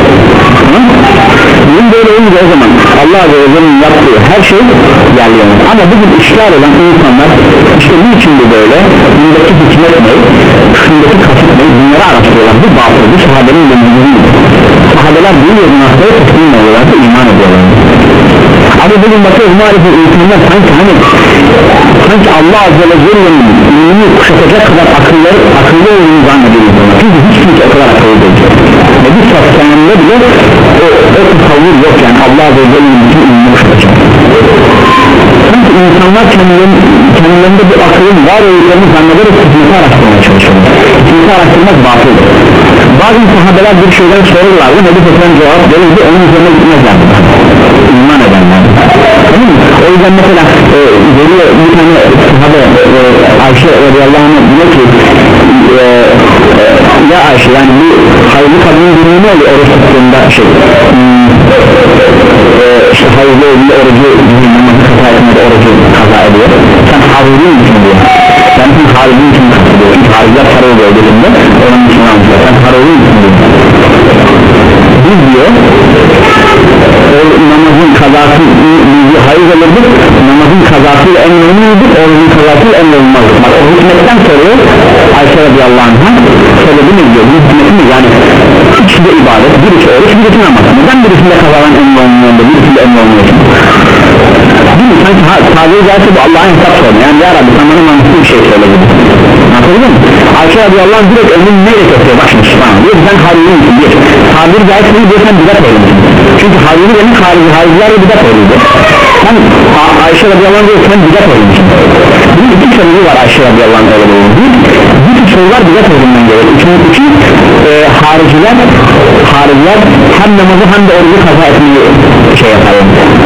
bunun böyle olunca o zaman Allah Azze ve Celle'nin yaptığı her şey yerliyor ama bugün işgal olan insanlar işte bu için de böyle bundaki hükmet ne şundaki kasıt ne bunları araştırıyorlar bu batıl bu sahabenin de müziği sahabeler değil bu noktaya teslim oluyorlar da iman ediyorlar abi bugün bakıyoruz maalesef insanlar sanki hani sanki Allah Azze ve Celle'nin ilmini kuşatacak kadar akılları akıllı olduğunu zannediyoruz çünkü hiç kimse o kadar akıllı değil ve bir satsanında bile o, o tasavvur yok yani Allah Azze ve Celle'nin bütün ilmini kuşatacak çünkü insanlar kendilerinde, kendilerinde bir akılın var olduklarını zannederek hükmeti araştırmaya çalışıyorlar hükmeti araştırmak batıldır bazı sahabeler bir şeyden sorurlardı Nebi Fesselam cevap verirdi onun üzerine gitmezlerdi iman edenler tamam mı? O yüzden mesela e, geliyor bir tane sahabe e, Ayşe radıyallahu anh diyor ki e, e, ya Ayşe yani bu hayırlı kadının durumu ne oluyor oruç tuttuğunda şey hmm, e, işte hayırlı olduğunda orucu namazı kaza etmede orucu kaza ediyor sen harili misin diyor sen sen harili misin diyor çünkü hariler para oluyor dediğinde onun için anlıyor sen harili misin diyor biz diyor o namazın kazası bizi hayır alırdık namazın kazasıyla emrolunurduk orucun kazasıyla emrolunmazdık bak o hükmetten soruyor Ayşe radıyallahu anh'a sebebi ne diyor bu hükmeti mi yani ikisi de ibadet birisi oruç birisi namaz neden birisinde kazadan emrolunuyor da birisinde emrolunuyor değil mi sanki tabiri gelse bu Allah'ın hesap sorunu yani ya Rabbi sen bana mantıklı bir şey söyle dedi anladın mı? Ayşe radıyallahu anh direkt önünü neyle kesiyor bak şimdi bana diyor sen harili misin diyor tabiri gelse bunu diyor sen bidat öğrenmişsin çünkü harili benim harici hariciler de bidat öğrenmişsin sen Ayşe radıyallahu anh diyor sen bidat öğrenmişsin bunun iki sebebi var Ayşe radıyallahu anh öyle bir bu tür sorular bidat öğrenmen gerekir çünkü iki e, hariciler hariciler hem namazı hem de orucu kaza etmeyi şey yaparlar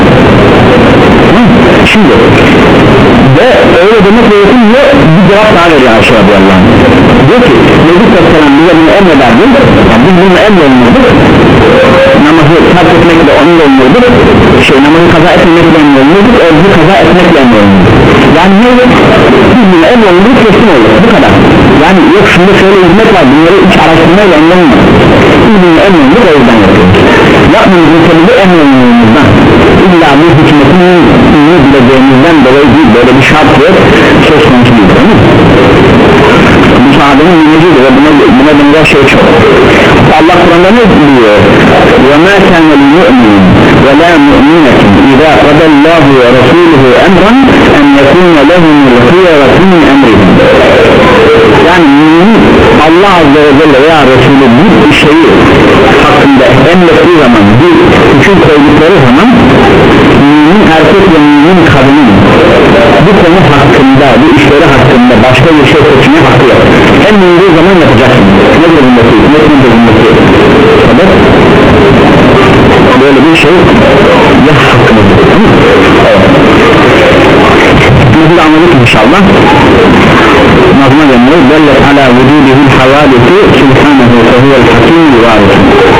şimdi ve öyle demek gerekince bir cevap daha veriyor Ayşe radıyallahu anh diyor ki Nebi Fesselam bize bunu emrederdi yani biz bunu emrolunurduk namazı namazı terk etmekle de onun olmuyordur, şey namazı kaza etmekle olmuyordur, özgü kaza etmekle olmuyordur. Yani ne olur? Bizim en olmuyor kesin olur, bu kadar. Yani yok şimdi şöyle hizmet var, bunları hiç araştırmayla anlamıyor. Bizim en olmuyor, o yüzden yapıyoruz. Yapmamızın sebebi en olmuyorumuzdan. İlla bir hükümetini bileceğimizden dolayı değil, böyle bir şart yok, söz konusu değil, değil mi? Bu sahabenin minecidir ve buna, buna benzer şey çok. Allah Kur'an'da ne diyor? وَمَا كَانَ الْمُؤْمِنِ وَلَا مُؤْمِنَةٍ إِذَا قَضَى اللّٰهُ وَرَسُولُهُ أَمْرًا أَنْ يَكُونَ لَهُمُ الْخِيَرَةُ مِنْ أَمْرِهِمْ. Yani mümin Allah Azze ve Celle veya Resulü bir şeyi hakkında emrettiği zaman, bir hüküm koydukları zaman mümin erkek ve mümin kadının bu konu hakkında, bu işleri hakkında başka bir şey seçmeye hakkı yok. En mühim zaman yapacaksın. Ne durumdaki, ne durumdaki sebep böyle bir şey ya hakkınızdır. Evet. Bunu da anladık inşallah. Nazma deniyor. Bellet ala vücudihil havadisi subhanahu fehuvel hakimul varis.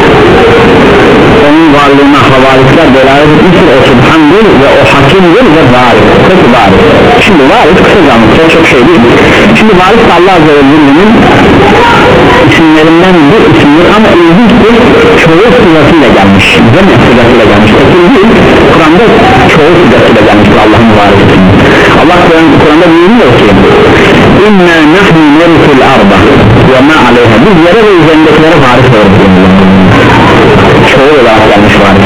Onun varlığına havalisler delalet etmiştir. O subhandır ve o hakimdir ve varis. Peki varis. Şimdi varis kısaca anlatacak çok şey değil. Şimdi varis Allah Azze ve Celle'nin isimlerinden bir isimdir ama ilginçtir. Çoğu sıratıyla gelmiş. Demek sıratıyla gelmiş. Peki değil. Kur'an'da çoğu sıratıyla gelmiştir Allah'ın varisi. Allah Kur'an'da buyuruyor ki İnna nahnu nerisul arda ve ma aleyha. Biz yere ve üzerindekilere varis oluruz. Çoğu olarak gelmiş varis.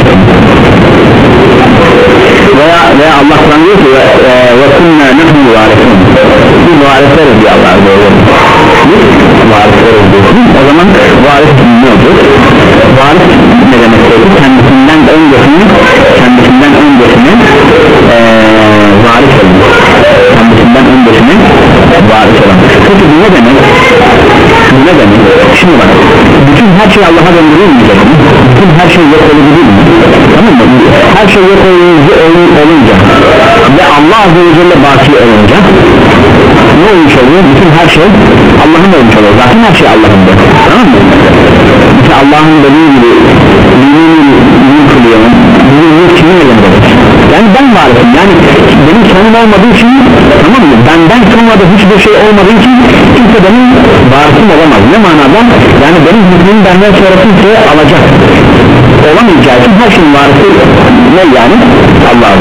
Veya, veya Allah Kur'an diyor ki ve kunna nahnu varisun. Biz varisleriz diye Allah diyor. Biz varisleriz diyor. O zaman varis ne olur? Varis ne demek olur? Kendisinden öncesini kendisinden öncesini ee, varis olur. Kendisinden öncesini varis olan. Peki bu ne demek? Bu ne demek? Şimdi bak, bütün her şey Allah'a döndürülmeyecek mi? Bütün her şey yok olucu değil mi? Tamam mı? Her şey yok olucu olunca ve Allah Azze ve Celle baki olunca ne olmuş oluyor? Bütün her şey Allah'ın olmuş oluyor. Zaten her şey Allah'ın da. Tamam mı? Mesela Allah'ın dediği gibi dinin kılıyor. Dinin kimin elindedir? Yani ben varım. Yani benim sonum olmadığı için, tamam mı? Benden sonra da hiçbir şey olmadığı için kimse benim varisim olamaz. Ne manada? Yani benim hükmüm benden sonra kimseye alacak olamayacağı için her şeyin varisi ne yani? Allah'ın.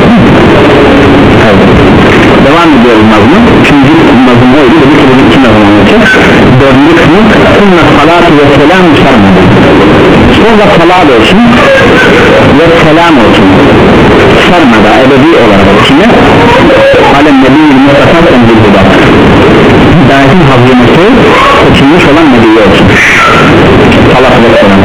Evet. Devam ediyoruz nazmı. Üçüncü nazım oydu. Dedik ki bu iki nazım olacak. Dördüncü kısmı Sünne salatu ve selam sarmadı. Sonra salat olsun ve selam olsun. Sarmadı ebedi olarak içine alem nebiyyil mustafa tenzil hudat. Hidayetin hazırlısı seçilmiş olan nebiye olsun. Salat ve selam.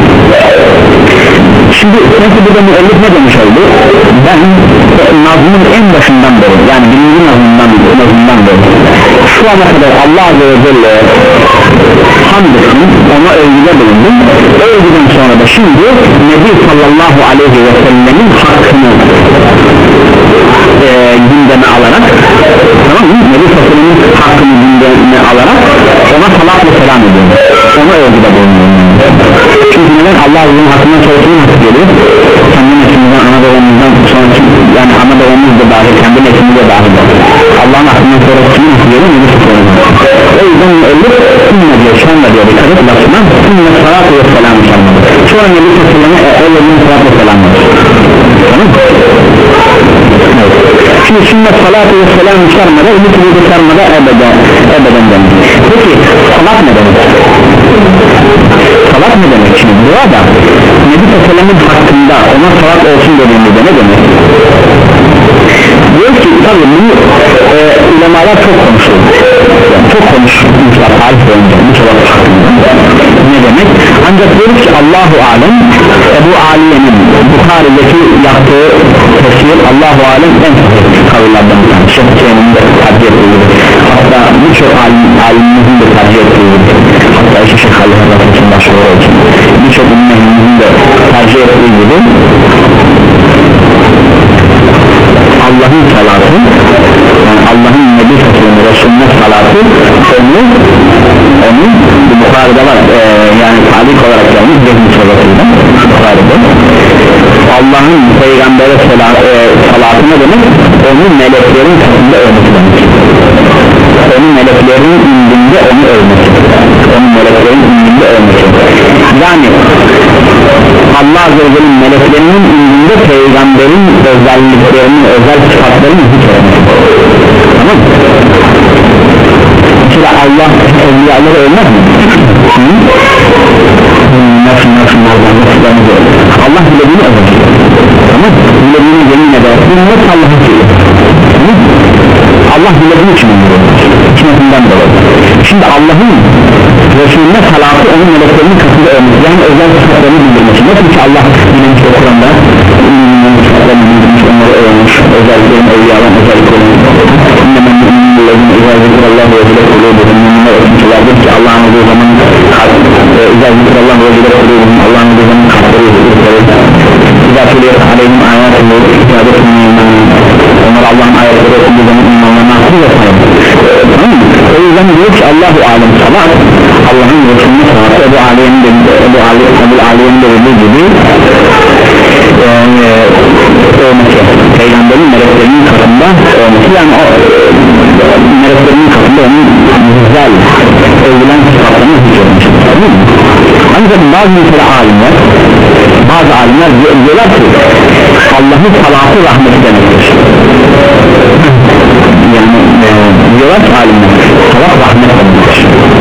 Şimdi sanki burada müellif ne demiş oldu? Ben nazmın en başından beri, yani birinci nazmından, nazmından beri şu ana kadar Allah Azze ve Celle hamd ettim, ona övgüde bulundum. Övgüden sonra da şimdi Nebi sallallahu aleyhi ve sellemin hakkını e, gündeme alarak, tamam mı? Nebi sallallahu aleyhi ve sellemin hakkını gündeme alarak ona salat ve selam ediyorum, ona övgüde bulunuyorum. Çünkü neden? Allah Azze'nin hakkından sonra kimin hakkı geliyor? Kendi neslimizden, ana babamızdan sonra kim, yani ana babamız da dahil, kendi neslimiz de dahil. Allah'ın hakkından sonra kimin hakkı geliyor? Nebi sallallahu aleyhi ve sellem. O yüzden ölür, sünne diyor, şanla diyor, dikkat et lafından, sünne salat ve selam şanladı. Sonra Nebi sallallahu aleyhi ve sellem'e öyle salat ve selam var. Tamam mı? Evet. Şimdi sünnet salat ve selam sarmada, ümit vücudu sarmada ebeden, ebeden demek. Peki salat ne demek? Salat ne demek? Şimdi bu adam Nebi Sallam'ın hakkında ona salat olsun dediğimizde ne demek? Diyor ki tabi bunu e, ulemalar çok konuşuyor, yani çok konuşmuşlar tarih boyunca bu salat hakkında ne demek? Ancak diyoruz ki Allahu Alem, Ebu Aliye'nin Bukhari'deki yaptığı tefsir Allahu Alem en kavullardan bir tane Şeyh'in de tercih ettiği, hatta birçok alimimizin de tercih ettiği, hatta işte Şeyh Halil Hazretleri'nin başvuruyor için birçok ümmetimizin de tercih ettiği gibi Allah'ın salatı, yani Allah'ın Nebi Sallallahu Resulü'nün salatı onu, onun bu Bukhari'de var ee, yani talik olarak gelmiş Zehni Sıratı'yla Bukhari'de Allah'ın peygambere sala, e, salatı ne demek? Onun meleklerin katında ölmesi demek. Onun meleklerin indinde onu ölmesi. Onun meleklerin indinde ölmesi. Yani Allah Azze ve Celle'nin meleklerinin indinde peygamberin özelliklerini, özel sıfatlarını zikretmesi. Tamam mı? Mesela Allah evliyaları ölmez mi? Nasıl nasıl nasıl nasıl Allah dilediğini ölmez. Tamam mı? Dilediğini yemin eder. Ümmet Allah'ın şeyi. Allah dilediği için ölmez. Hikmetinden dolayı. Şimdi Allah'ın Resulüne salatı onun meleklerinin katında ölmez. Yani özel sıfatlarını bildirmesi. Nasıl ki Allah bilmiş o Kur'an'da sıfatlarını bildirmiş, onları ölmüş, özelliklerin evliyalan özelliklerini İnnemem müminlerin izâ zikrallah ve zile kulûbuhum müminler ötünçülerdir ki Allah'ın olduğu zaman izâ zikrallah ve zile kulûbuhum Allah'ın olduğu zaman kalpleri ürperir izâ tuliyet aleyhim âyâtullah ihtiyâdetun müminlerin onlara Allah'ın ayetleri okunduğu zaman imanlarına hakkı ve sayın. O yüzden diyor ki Allahu alem salat Allah'ın Resulüne salatı Ebu Aliye'nin de Ebu Aliye'nin de dediği gibi ölmesi peygamberin meleklerinin katında ölmesi yani o meleklerinin katında onun güzel övülen sıfatlarını hükmetmiş. Ancak bazı mesela alimler bazı alimler diyorlar ki Allah'ın salatı rahmeti demektir. Yani e, diyorlar ki alimler salat rahmet demektir.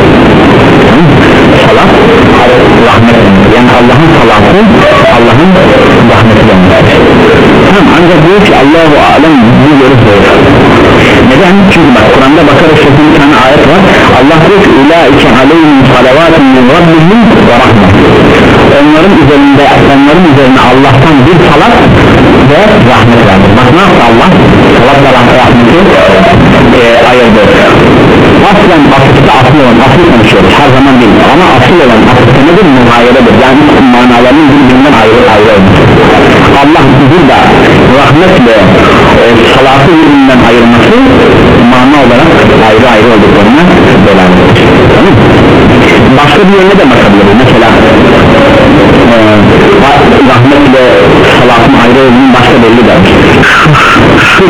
Salat rahmet demektir. Yani Allah'ın salatı Allah'ın rahmeti demektir. Tamam, ancak diyor ki Allahu alem bu görüş doğru. Neden? Çünkü bak Kur'an'da Bakara şeklinde bir tane ayet var. Allah diyor ki ulaike aleyhim salavatun min rabbihim ve rahmet. Onların üzerinde onların üzerine Allah'tan bir salat ve rahmet vardır. Bak ne yaptı Allah? Salat ve rahmeti e, ayırdı. Aslen asıkta asıl olan asıl konuşuyoruz her zaman değil ama asıl olan asıkta nedir? Muhayyeredir. Yani manalarının birbirinden ayrı ayrı olmuş. Allah burada rahmetle e, salatı birbirinden ayırması mana olarak ayrı ayrı olduklarına delalet. Tamam. Başka bir yöne de bakabiliriz. Mesela e, rahmetle salatın ayrı olduğunun başka belli der. Şu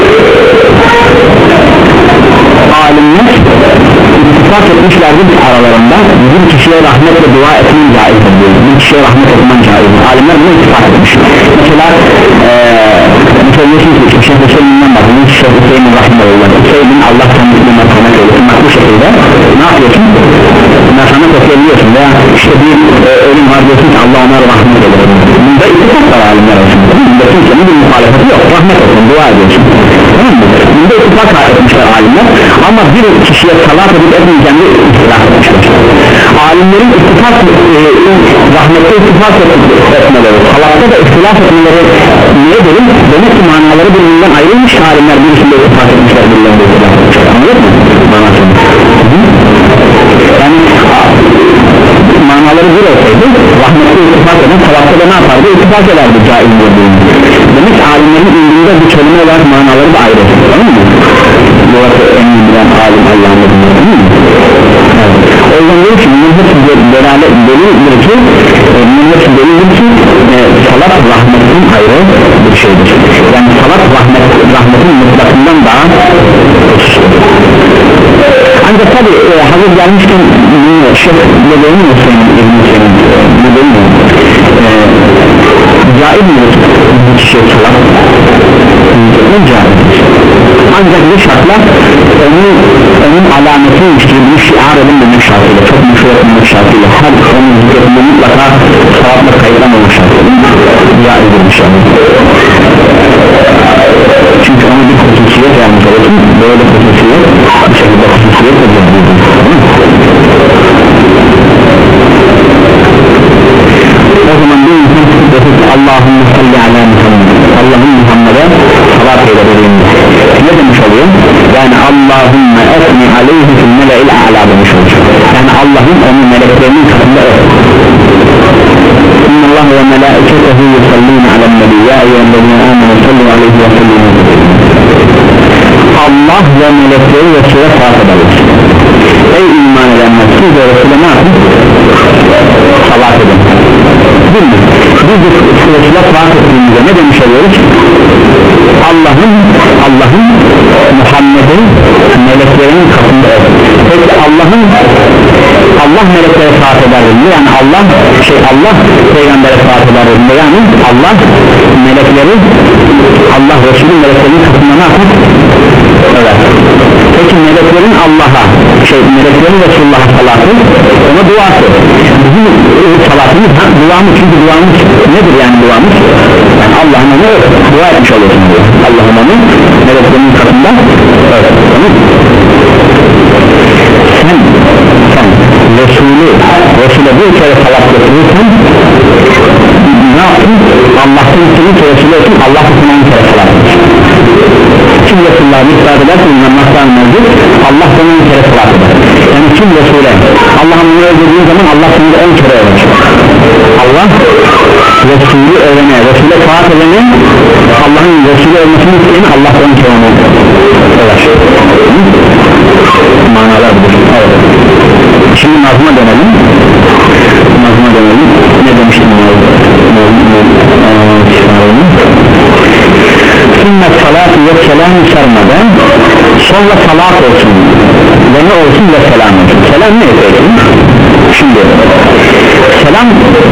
alimler ittifak etmişlerdir aralarında bir kişiye rahmetle dua etmen caizdir diyor. Bir kişiye rahmet etmen caizdir. Alimler bunu ittifak etmiş. Mesela ee, mesela diyorsunuz ki Şeyh Hüseyin'den bakın Şeyh Hüseyin'in rahmetullah Hüseyin'in Allah kendisine merhamet eylesin. Bak bu şekilde ne yapıyorsun? Merhamet okuyabiliyorsun veya işte bir e, ölüm var diyorsun ki Allah ona rahmet eylesin. Bunda ittifak var alimler arasında. Bunda kimsenin bir muhalefeti yok. Rahmet olsun, dua ediyorsun. Tamam mı? Bunda ittifak etmişler alimler. Ama bir kişiye salat edip etmeyeceğini ittifak etmişler. Alimlerin ittifak e, rahmette ittifak etmeleri, salatta da ihtilaf etmeleri niye derim? Demek ki manaları birbirinden ayrılmış alimler birisinde ittifak etmişler birbirinden ittifak etmişler. Anladın mı? Manasını. Yani manaları bir olsaydı rahmette ittifak eden salatta da ne yapardı? İttifak ederdi caiz olduğunu. Demek ki alimlerin indinde bir kelime olarak manaları da ayrı. Tamam mı? Burası en iyi bilen alim Allah'ın adını. O yüzden diyor ki bunun hepsi delalet delildir ki bunun hepsi delildir ki e, salat rahmetin ayrı bir şeydir. Yani salat rahmet, rahmetin mutlakından daha ancak tabi e, hazır gelmişken şey ne değil mi senin ilmi senin ne değil mi e, caiz midir bir kişiye salat en caizdir ancak bu şartlar onun, onun alametiymiş gibi bir şiar edilmemek şartıyla çok meşhur edilmemek şartıyla her onun zikretinde mutlaka salatla kayıtlamamak şartıyla caizdir bir şartıyla çünkü ona bir hususiyet vermiş olursun böyle hususiyet bir şekilde hususiyet edilmedir o zaman bir insan dedi ki Allahümme salli ala Muhammed Allah'ın Muhammed'e salat eyle dediğinde ne demiş oluyor? Yani Allahümme etni aleyhi fil mele'il a'la demiş oluyor yani Allah'ın onun meleklerinin katında öyle İnnallah ve melâiketehu yusallîne alen nebi ya eyyühellezîne âmenû sallu aleyhi ve sellîne Allah ve melekleri Resul'e salat eder ey iman edenler siz de Resul'e ne yapın? Salat edin. Değil mi? Biz de Resul'e salat ettiğimizde ne demiş oluyoruz? Allah'ın Allah'ın Muhammed'in meleklerinin kapında olsun. Peki Allah'ın Allah meleklere salat eder mi? Yani Allah şey Allah peygambere salat eder mi? Yani Allah melekleri Allah Resulü meleklerinin kapında ne yapar? Evet. Peki meleklerin Allah'a şey meleklerin Resulullah'a salatı ona duası. Bizim salatımız ha, duamız çünkü duamız nedir yani duamız? Yani Allah'ın onu dua etmiş oluyorsun diyor. Allah'ın onu meleklerinin kapında evet. Tamam. Sen sen Resulü Resul'e bir kere salat getirirsen ne yaptın? Allah'tan senin Resulü olsun Allah da sana bir kere salat etmiş. Kim Resulullah'a müsaade ederse inanmaktan mevcut Allah sana bir kere salat eder. Yani kim Resul'e Allah'ın onu öldürdüğü zaman Allah seni de on kere öğrenir. Allah Resulü öğrene Resul'e salat edene Allah'ın Resulü olmasını isteyene Allah on kere onu öğrenir. Manalar budur. Evet. Şimdi nazma dönelim. Nazma dönelim. Ne demiştim? Sünnet salatı ve selamı sarmadan sonra salat olsun ve ne olsun ve selam olsun. Selam ne efendim? Şimdi selam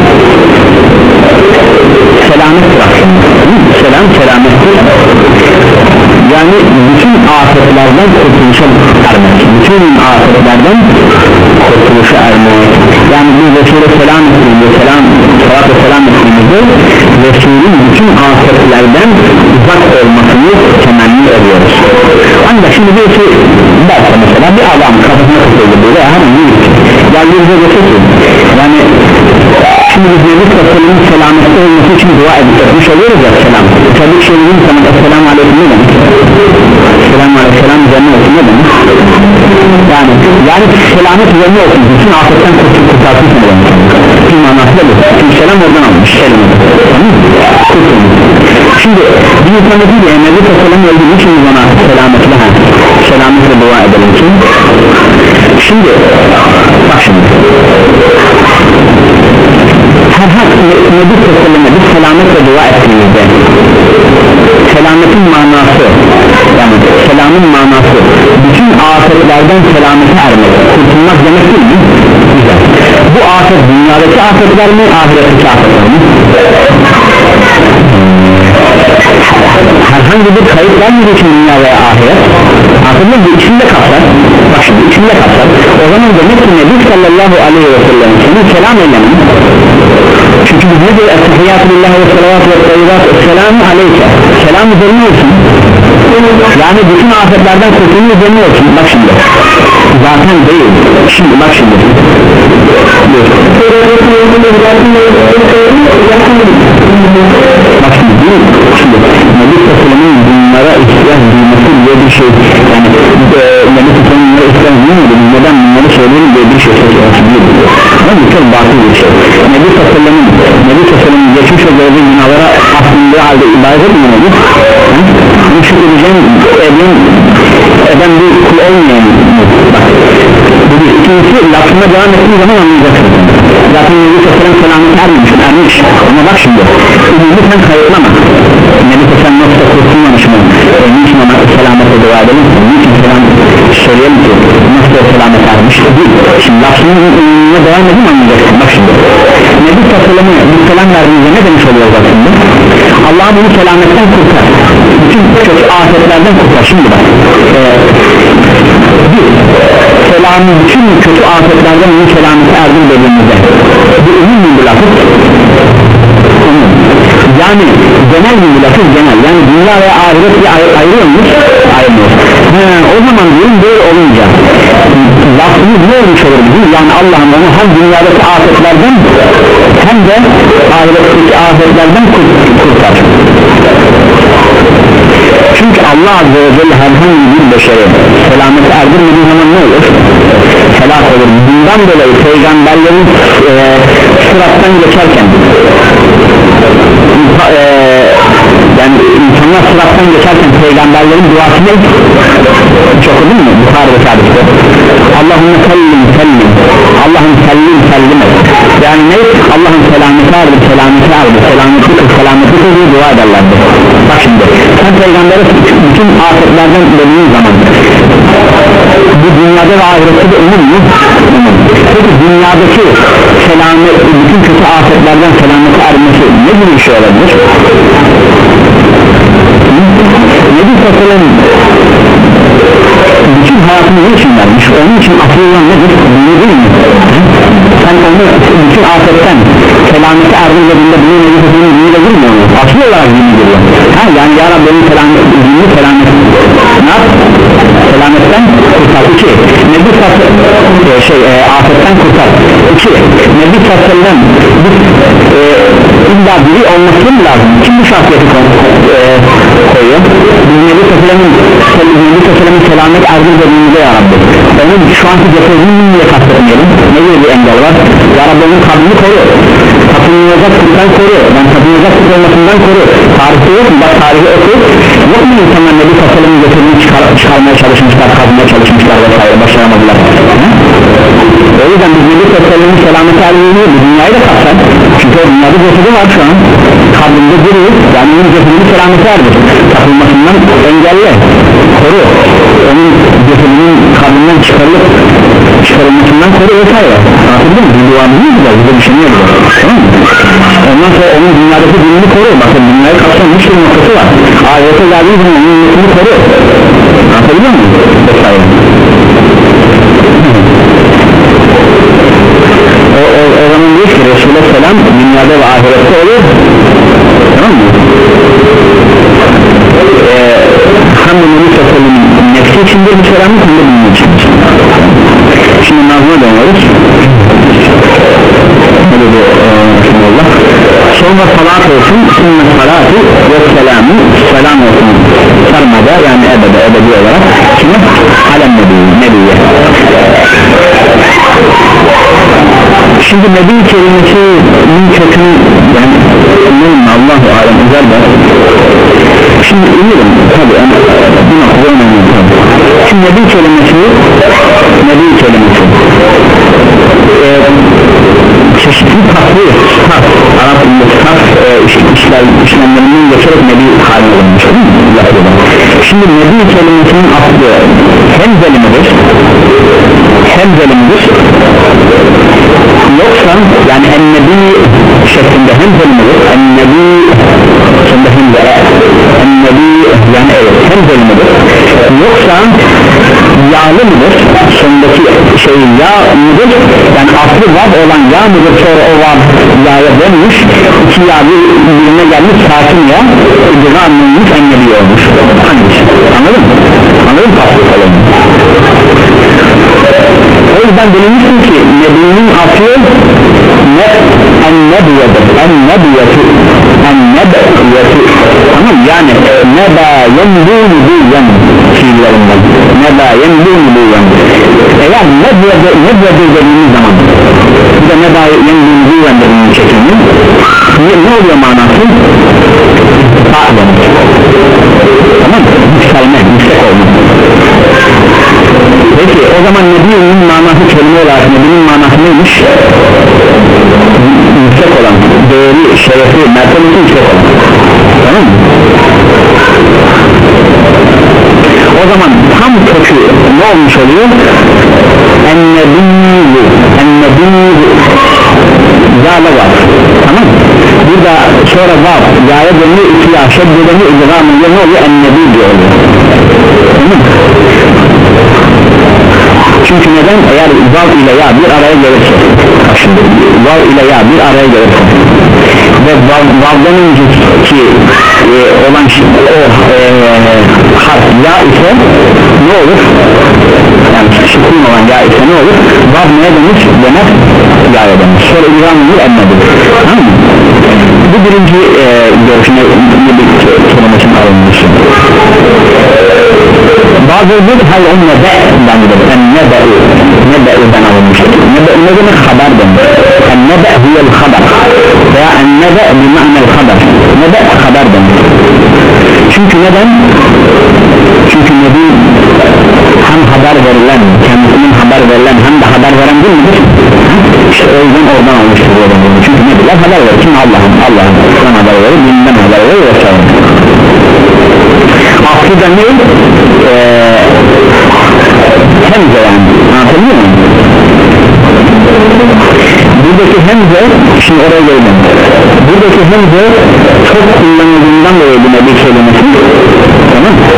selamettir aslında. Selam selamettir. Yani bütün afetlerden kurtuluşa ermek. Bütün afetlerden kurtuluşa ermek. Yani bu Resul'e selam ettiğimizde selam, salat ve selam ettiğimizde Resul'ün bütün afetlerden uzak olmasını temenni ediyoruz. Ancak şimdi birisi derse mesela bir adam kafasına kısıldı böyle herhangi bir şey geldiğinizde dese ki yani şimdi biz Nebi Sallallahu selametli olması için dua etmiş oluyoruz ya selam tabi bir şey dediğim zaman Esselamu Aleyküm ne demek? Esselamu Aleyküm selam üzerine olsun ne demek? yani yani selamet üzerine olsun bütün afetten kurtarsın ne demek? bir manası da bu çünkü selam oradan almış selam şimdi bir insan dedi ya Nebi Sallallahu öldüğü için bana selametle ha selametle dua edelim ki şimdi bak şimdi herhangi Nebi Sallallahu biz selametle dua ettiğimizde selametin manası yani selamın manası bütün afetlerden selamete ermek kurtulmak demek değil mi? Güzel. Bu afet dünyadaki afetler mi ahiretteki afetler mi? Herhangi bir kayıp vermediği için dünya veya ahiret afetler bu içinde kapsar bak şimdi içinde kapsar o zaman demek ki Nebi Sallallahu aleyhi ve sellem senin selam eylemin çünkü biz ne diyor Ettehiyyatü lillahi ve salavatü ve teyyibat Esselamu aleyke selam üzerine olsun yani bütün afetlerden kurtulma üzerine olsun bak şimdi zaten değil şimdi bak şimdi bak şimdi değil şimdi Nebi Sallallahu bunlara ihtiyaç duyması diye bir şey yani e, Nebi Sallallahu bunlara ihtiyaç duymadı neden bunları söyleyelim diye bir şey söylüyorsun ama bu çok batıl bir şey Nebi Sallallahu Nebi Sallallahu geçmiş ve gördüğü günahlara aslında halde ibadet etmiyordu bu şu edeceğim edin eden bir kul olmayan bak bu bir ikincisi lafına devam ettiği zaman anlayacaksın zaten Nebi Sallallahu selameti ermemiş ermiş ama bak şimdi ümumi sen kayıtlama Nebi Sallallahu nasıl kurtulmamış mı niçin ona selametle dua edelim niçin selam söyleyelim ki nasıl selamet ermiş değil şimdi lafının ümumuna devam edin anlayacaksın bak şimdi Nebi Sallallahu bu selam verdiğinizde ne demiş oluyor aslında Allah bunu selametten kurtar bütün kötü afetlerden kurtar şimdi bak ee, bir selamı bütün kötü afetlerden bunu selameti erdim dediğimizde bu ümum bir lafız yani genel bir lafız genel yani dünya ve ahiret bir ayr ayırıyor muyuz? Ayırmıyor o zaman diyorum böyle olunca lafımız ne olmuş olur bizim yani Allah'ın onu hem dünyadaki afetlerden hem de ahiretteki afetlerden kurtar çünkü Allah Azze ve Celle herhangi bir beşeri selameti erdirmediği zaman ne olur? Helak olur bundan dolayı peygamberlerin e, sırattan geçerken e, yani insanlar sırattan geçerken peygamberlerin duası ne? Hiç okudun mu? Bukhari ve Sabit'te Allahümme sellim sellim Allah'ın selameti vardır, selameti vardır, selameti kıl, selameti kıl diye dua ederlerdi. Bak şimdi sen peygambere bütün afetlerden dediğin zaman bu dünyada ve ahirette de umum mu? Peki dünyadaki selamet, bütün kötü afetlerden selameti ermesi ne gibi bir şey olabilir? Nebi Sallallahu bütün hayatını ne için vermiş? Onun için asıl olan nedir? Bunu değil mi? Sen onu bütün afetten selameti erdildiğinde bunu Nebi Sallallahu dinle girmiyor mu? Asıl olarak dinle giriyor. Ha, yani ya Rabbi'nin selameti, dinli selameti ne yap? Selametten kurtar. İki, Nebi Sallallahu şey, e, afetten kurtar. İki, Nebi Sallallahu biz e, illa biri olması mı lazım? Kim bu şahsiyeti e, koyuyor? Biz Nebi Sallallahu selamet erdildiğinde ya Rabbi onun şu anki cephezini niye kastetmeyelim? Ne gibi bir engel var? Ya Rabbi onun kabrini koru, tapınılacak kuttan koru, ben tapınılacak kut olmasından koru. Tarihi yok mu? Bak tarihi oku. Yok mu insanlar Nebi Sallallahu cephezini çıkar, çıkarmaya çalışmışlar, kazmaya çalışmışlar vesaire, başaramadılar. He? O yüzden biz Nebi Sallallahu selameti erdildiğinde bu dünyayı da kapsar. Çünkü o dünyada cephezi var şu an, kabrinde duruyor, yani onun cephezini selameti erdir, tapılmasından engelle, koru, onun cephezinin kabrinden çıkarılıp çıkarılmasından koru vesaire. Anladın mı? Bir duamız mı güzel, bize bir şey mi yapıyor? Tamam mı? Ondan sonra onun dünyadaki dinini koru, bakın dünyayı kapsamış bir noktası var. Ahirete geldiği zaman onun dinini koru. Anladın mı? Vesaire. O, o, o zaman diyor ki Resulullah selam dünyada ve ahirette olur. Tamam mı? Ee, hem de Nebi Sallallahu nefsi içindir bu selamı hem de bunun içindir. Şimdi nazına dönüyoruz. Böyle bir Allah. Sonra salat olsun, sonra salatı ve selamı, selam olsun sarmada yani ebede ebedi olarak kime? Alem Nebi, Nebi'ye. Şimdi Nebi kelimesinin kökünü yani bilmiyorum Allah-u Alem özel de şimdi bilirim tabi bu noktada önemli tabi. Şimdi Nebi kelimesi Nebi kelimesi ee, çeşitli tatlı tat Arap tat e, işler, işlemlerinden geçerek Nebi haline olmuş. Şimdi Nebi kelimesinin aslı hem zelimidir hem zelimidir yoksa yani en-nebi şeklinde hem zelimidir en-nebi şeklinde hem de en-nebi yani evet hem zelimidir yoksa yağlı mıdır sondaki şey yağ mıdır yani aslı vav olan yağ mıdır sonra o vav yağya dönmüş iki yağ birbirine gelmiş sakin yağ idra anlaymış en-nebi olmuş hangisi anladın mı? Anladın mı? O yüzden bilinmişsin ki Nebi'nin aslı ne en-nebiyedir en-nebiyeti en-nebiyeti tamam yani neba yenbûnu diyen fiillerinden neba yenbûnu diyen eğer nebiyedir nebiyedir dediğimiz zaman bir de neba yenbûnu diyen dediğimiz çekimi ne oluyor manası? Ta'len tamam mı? Yükselme, yüksek olma. Peki o zaman Nebi'nin manası kelime olarak Nebi'nin manası neymiş? Yüksek olan, değeri, şerefi, mertebesi yüksek olan. Tamam mı? O zaman tam kökü ne olmuş oluyor? En-nebiyyü en-nebiyyü zâle var. Tamam mı? Burada sonra var, yâya dönüyor, iki yâ şeddedeni idgamı ne oluyor? En-nebi diyor oluyor. Tamam mı? Çünkü neden? Eğer vav ile ya bir araya gelirse şimdi vav ile ya bir araya gelirse ve vav, vavdan önceki e, olan o e, harf ya ise ne olur? Yani şıkkın olan ya ise ne olur? Vav neye dönür? Demek ya'ya dönür. Sonra ilham olur emmedir. Tamam mı? Bu birinci e, görüşüne bir kelimesinin alınmışı. Bazı bir hal o nebe'den gider. En nebe'ü nebe'üden alınmıştır. Nebe'ü ne demek? Haber demek. En nebe' hiyel haber veya en nebe' bir ma'nel haber. Nebe' haber demek. Çünkü neden? Çünkü Nebi hem haber verilen kendisinin haber verilen hem de haber veren değil midir? İşte o yüzden oradan almıştır çünkü nebiler haber verir, kim Allah'ın Allah'ın Allah'ın haber verir, dininden haber verir vesaire. Aslı da ne? Ee, hemze yani, anlatabiliyor muyum? Buradaki hemze, şimdi oraya geldim, buradaki hemze çok kullanıldığından dolayı bu nebi kelimesi, tamam mı?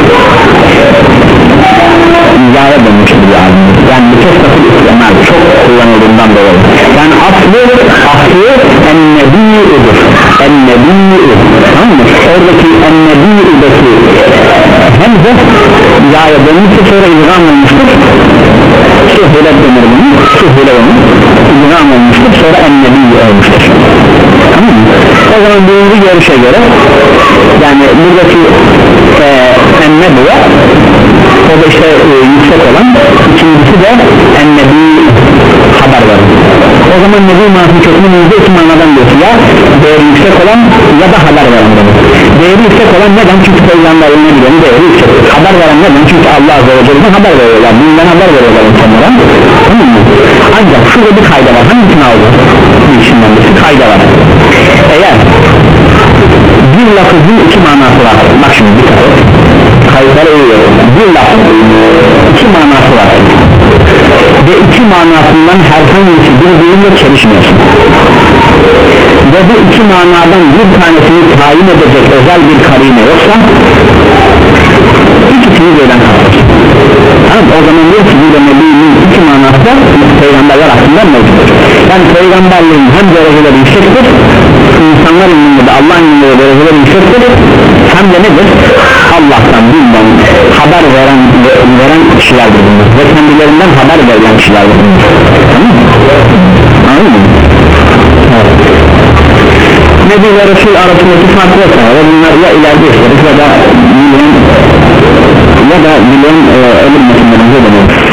İzaya dönmüştür yani, yani bu çok sakın istemez, çok kullanıldığından dolayı. Yani aslı, aslı en-nebi'udur, en-nebi'u, tamam mı? Oradaki en-nebi'udaki hemze izaya dönmüştür, sonra izam olmuştur. Suhule denir bunu, suhule onu izam olmuştur, sonra en-nebi'u olmuştur, tamam mı? O zaman birinci görüşe göre yani buradaki e, en-nebi'ye o da işte e, yüksek olan, ikincisi de en-nebi haber verir. O zaman nebi manası kökünün yüzde iki manadan diyor ya değeri yüksek olan ya da haber veren demek. Değeri yüksek olan neden? Çünkü peygamberliğine gidelim değeri yüksek. Haber veren neden? Çünkü Allah Azze ve Celle'den haber veriyorlar, bundan haber veriyorlar insanlara, tamam mı? Ancak şurada bir kayda var, hangisini aldı? Bir içinden bir kayda var. Eğer bir lafızın iki manası var, bak şimdi bir kayıt kayıtlara uyuyorum, bir lafız iki manası var ve iki manasından herhangi birbiriyle çelişmiyorsun ve bu iki manadan bir tanesini tayin edecek özel bir karine yoksa ikisini birden kapatır. Tamam, o zaman diyor ki bu da Nebi'nin iki manası da peygamberler hakkında mevcuttur. Yani peygamberliğin hem dereceleri yüksektir, insanlar ilminde de Allah'ın ilminde de dereceleri yüksektir, hem de nedir? Allah'tan bilmem haber veren veren kişilerdir bunlar ve kendilerinden haber verilen kişilerdir bunlar. Tamam mı? Anladın mı? Evet. Nebi ve Resul arasındaki fark yoksa ve bunlar ya ileride isteriz ya da milyon ya da milyon e, ölüm metinlerinde dönüyoruz.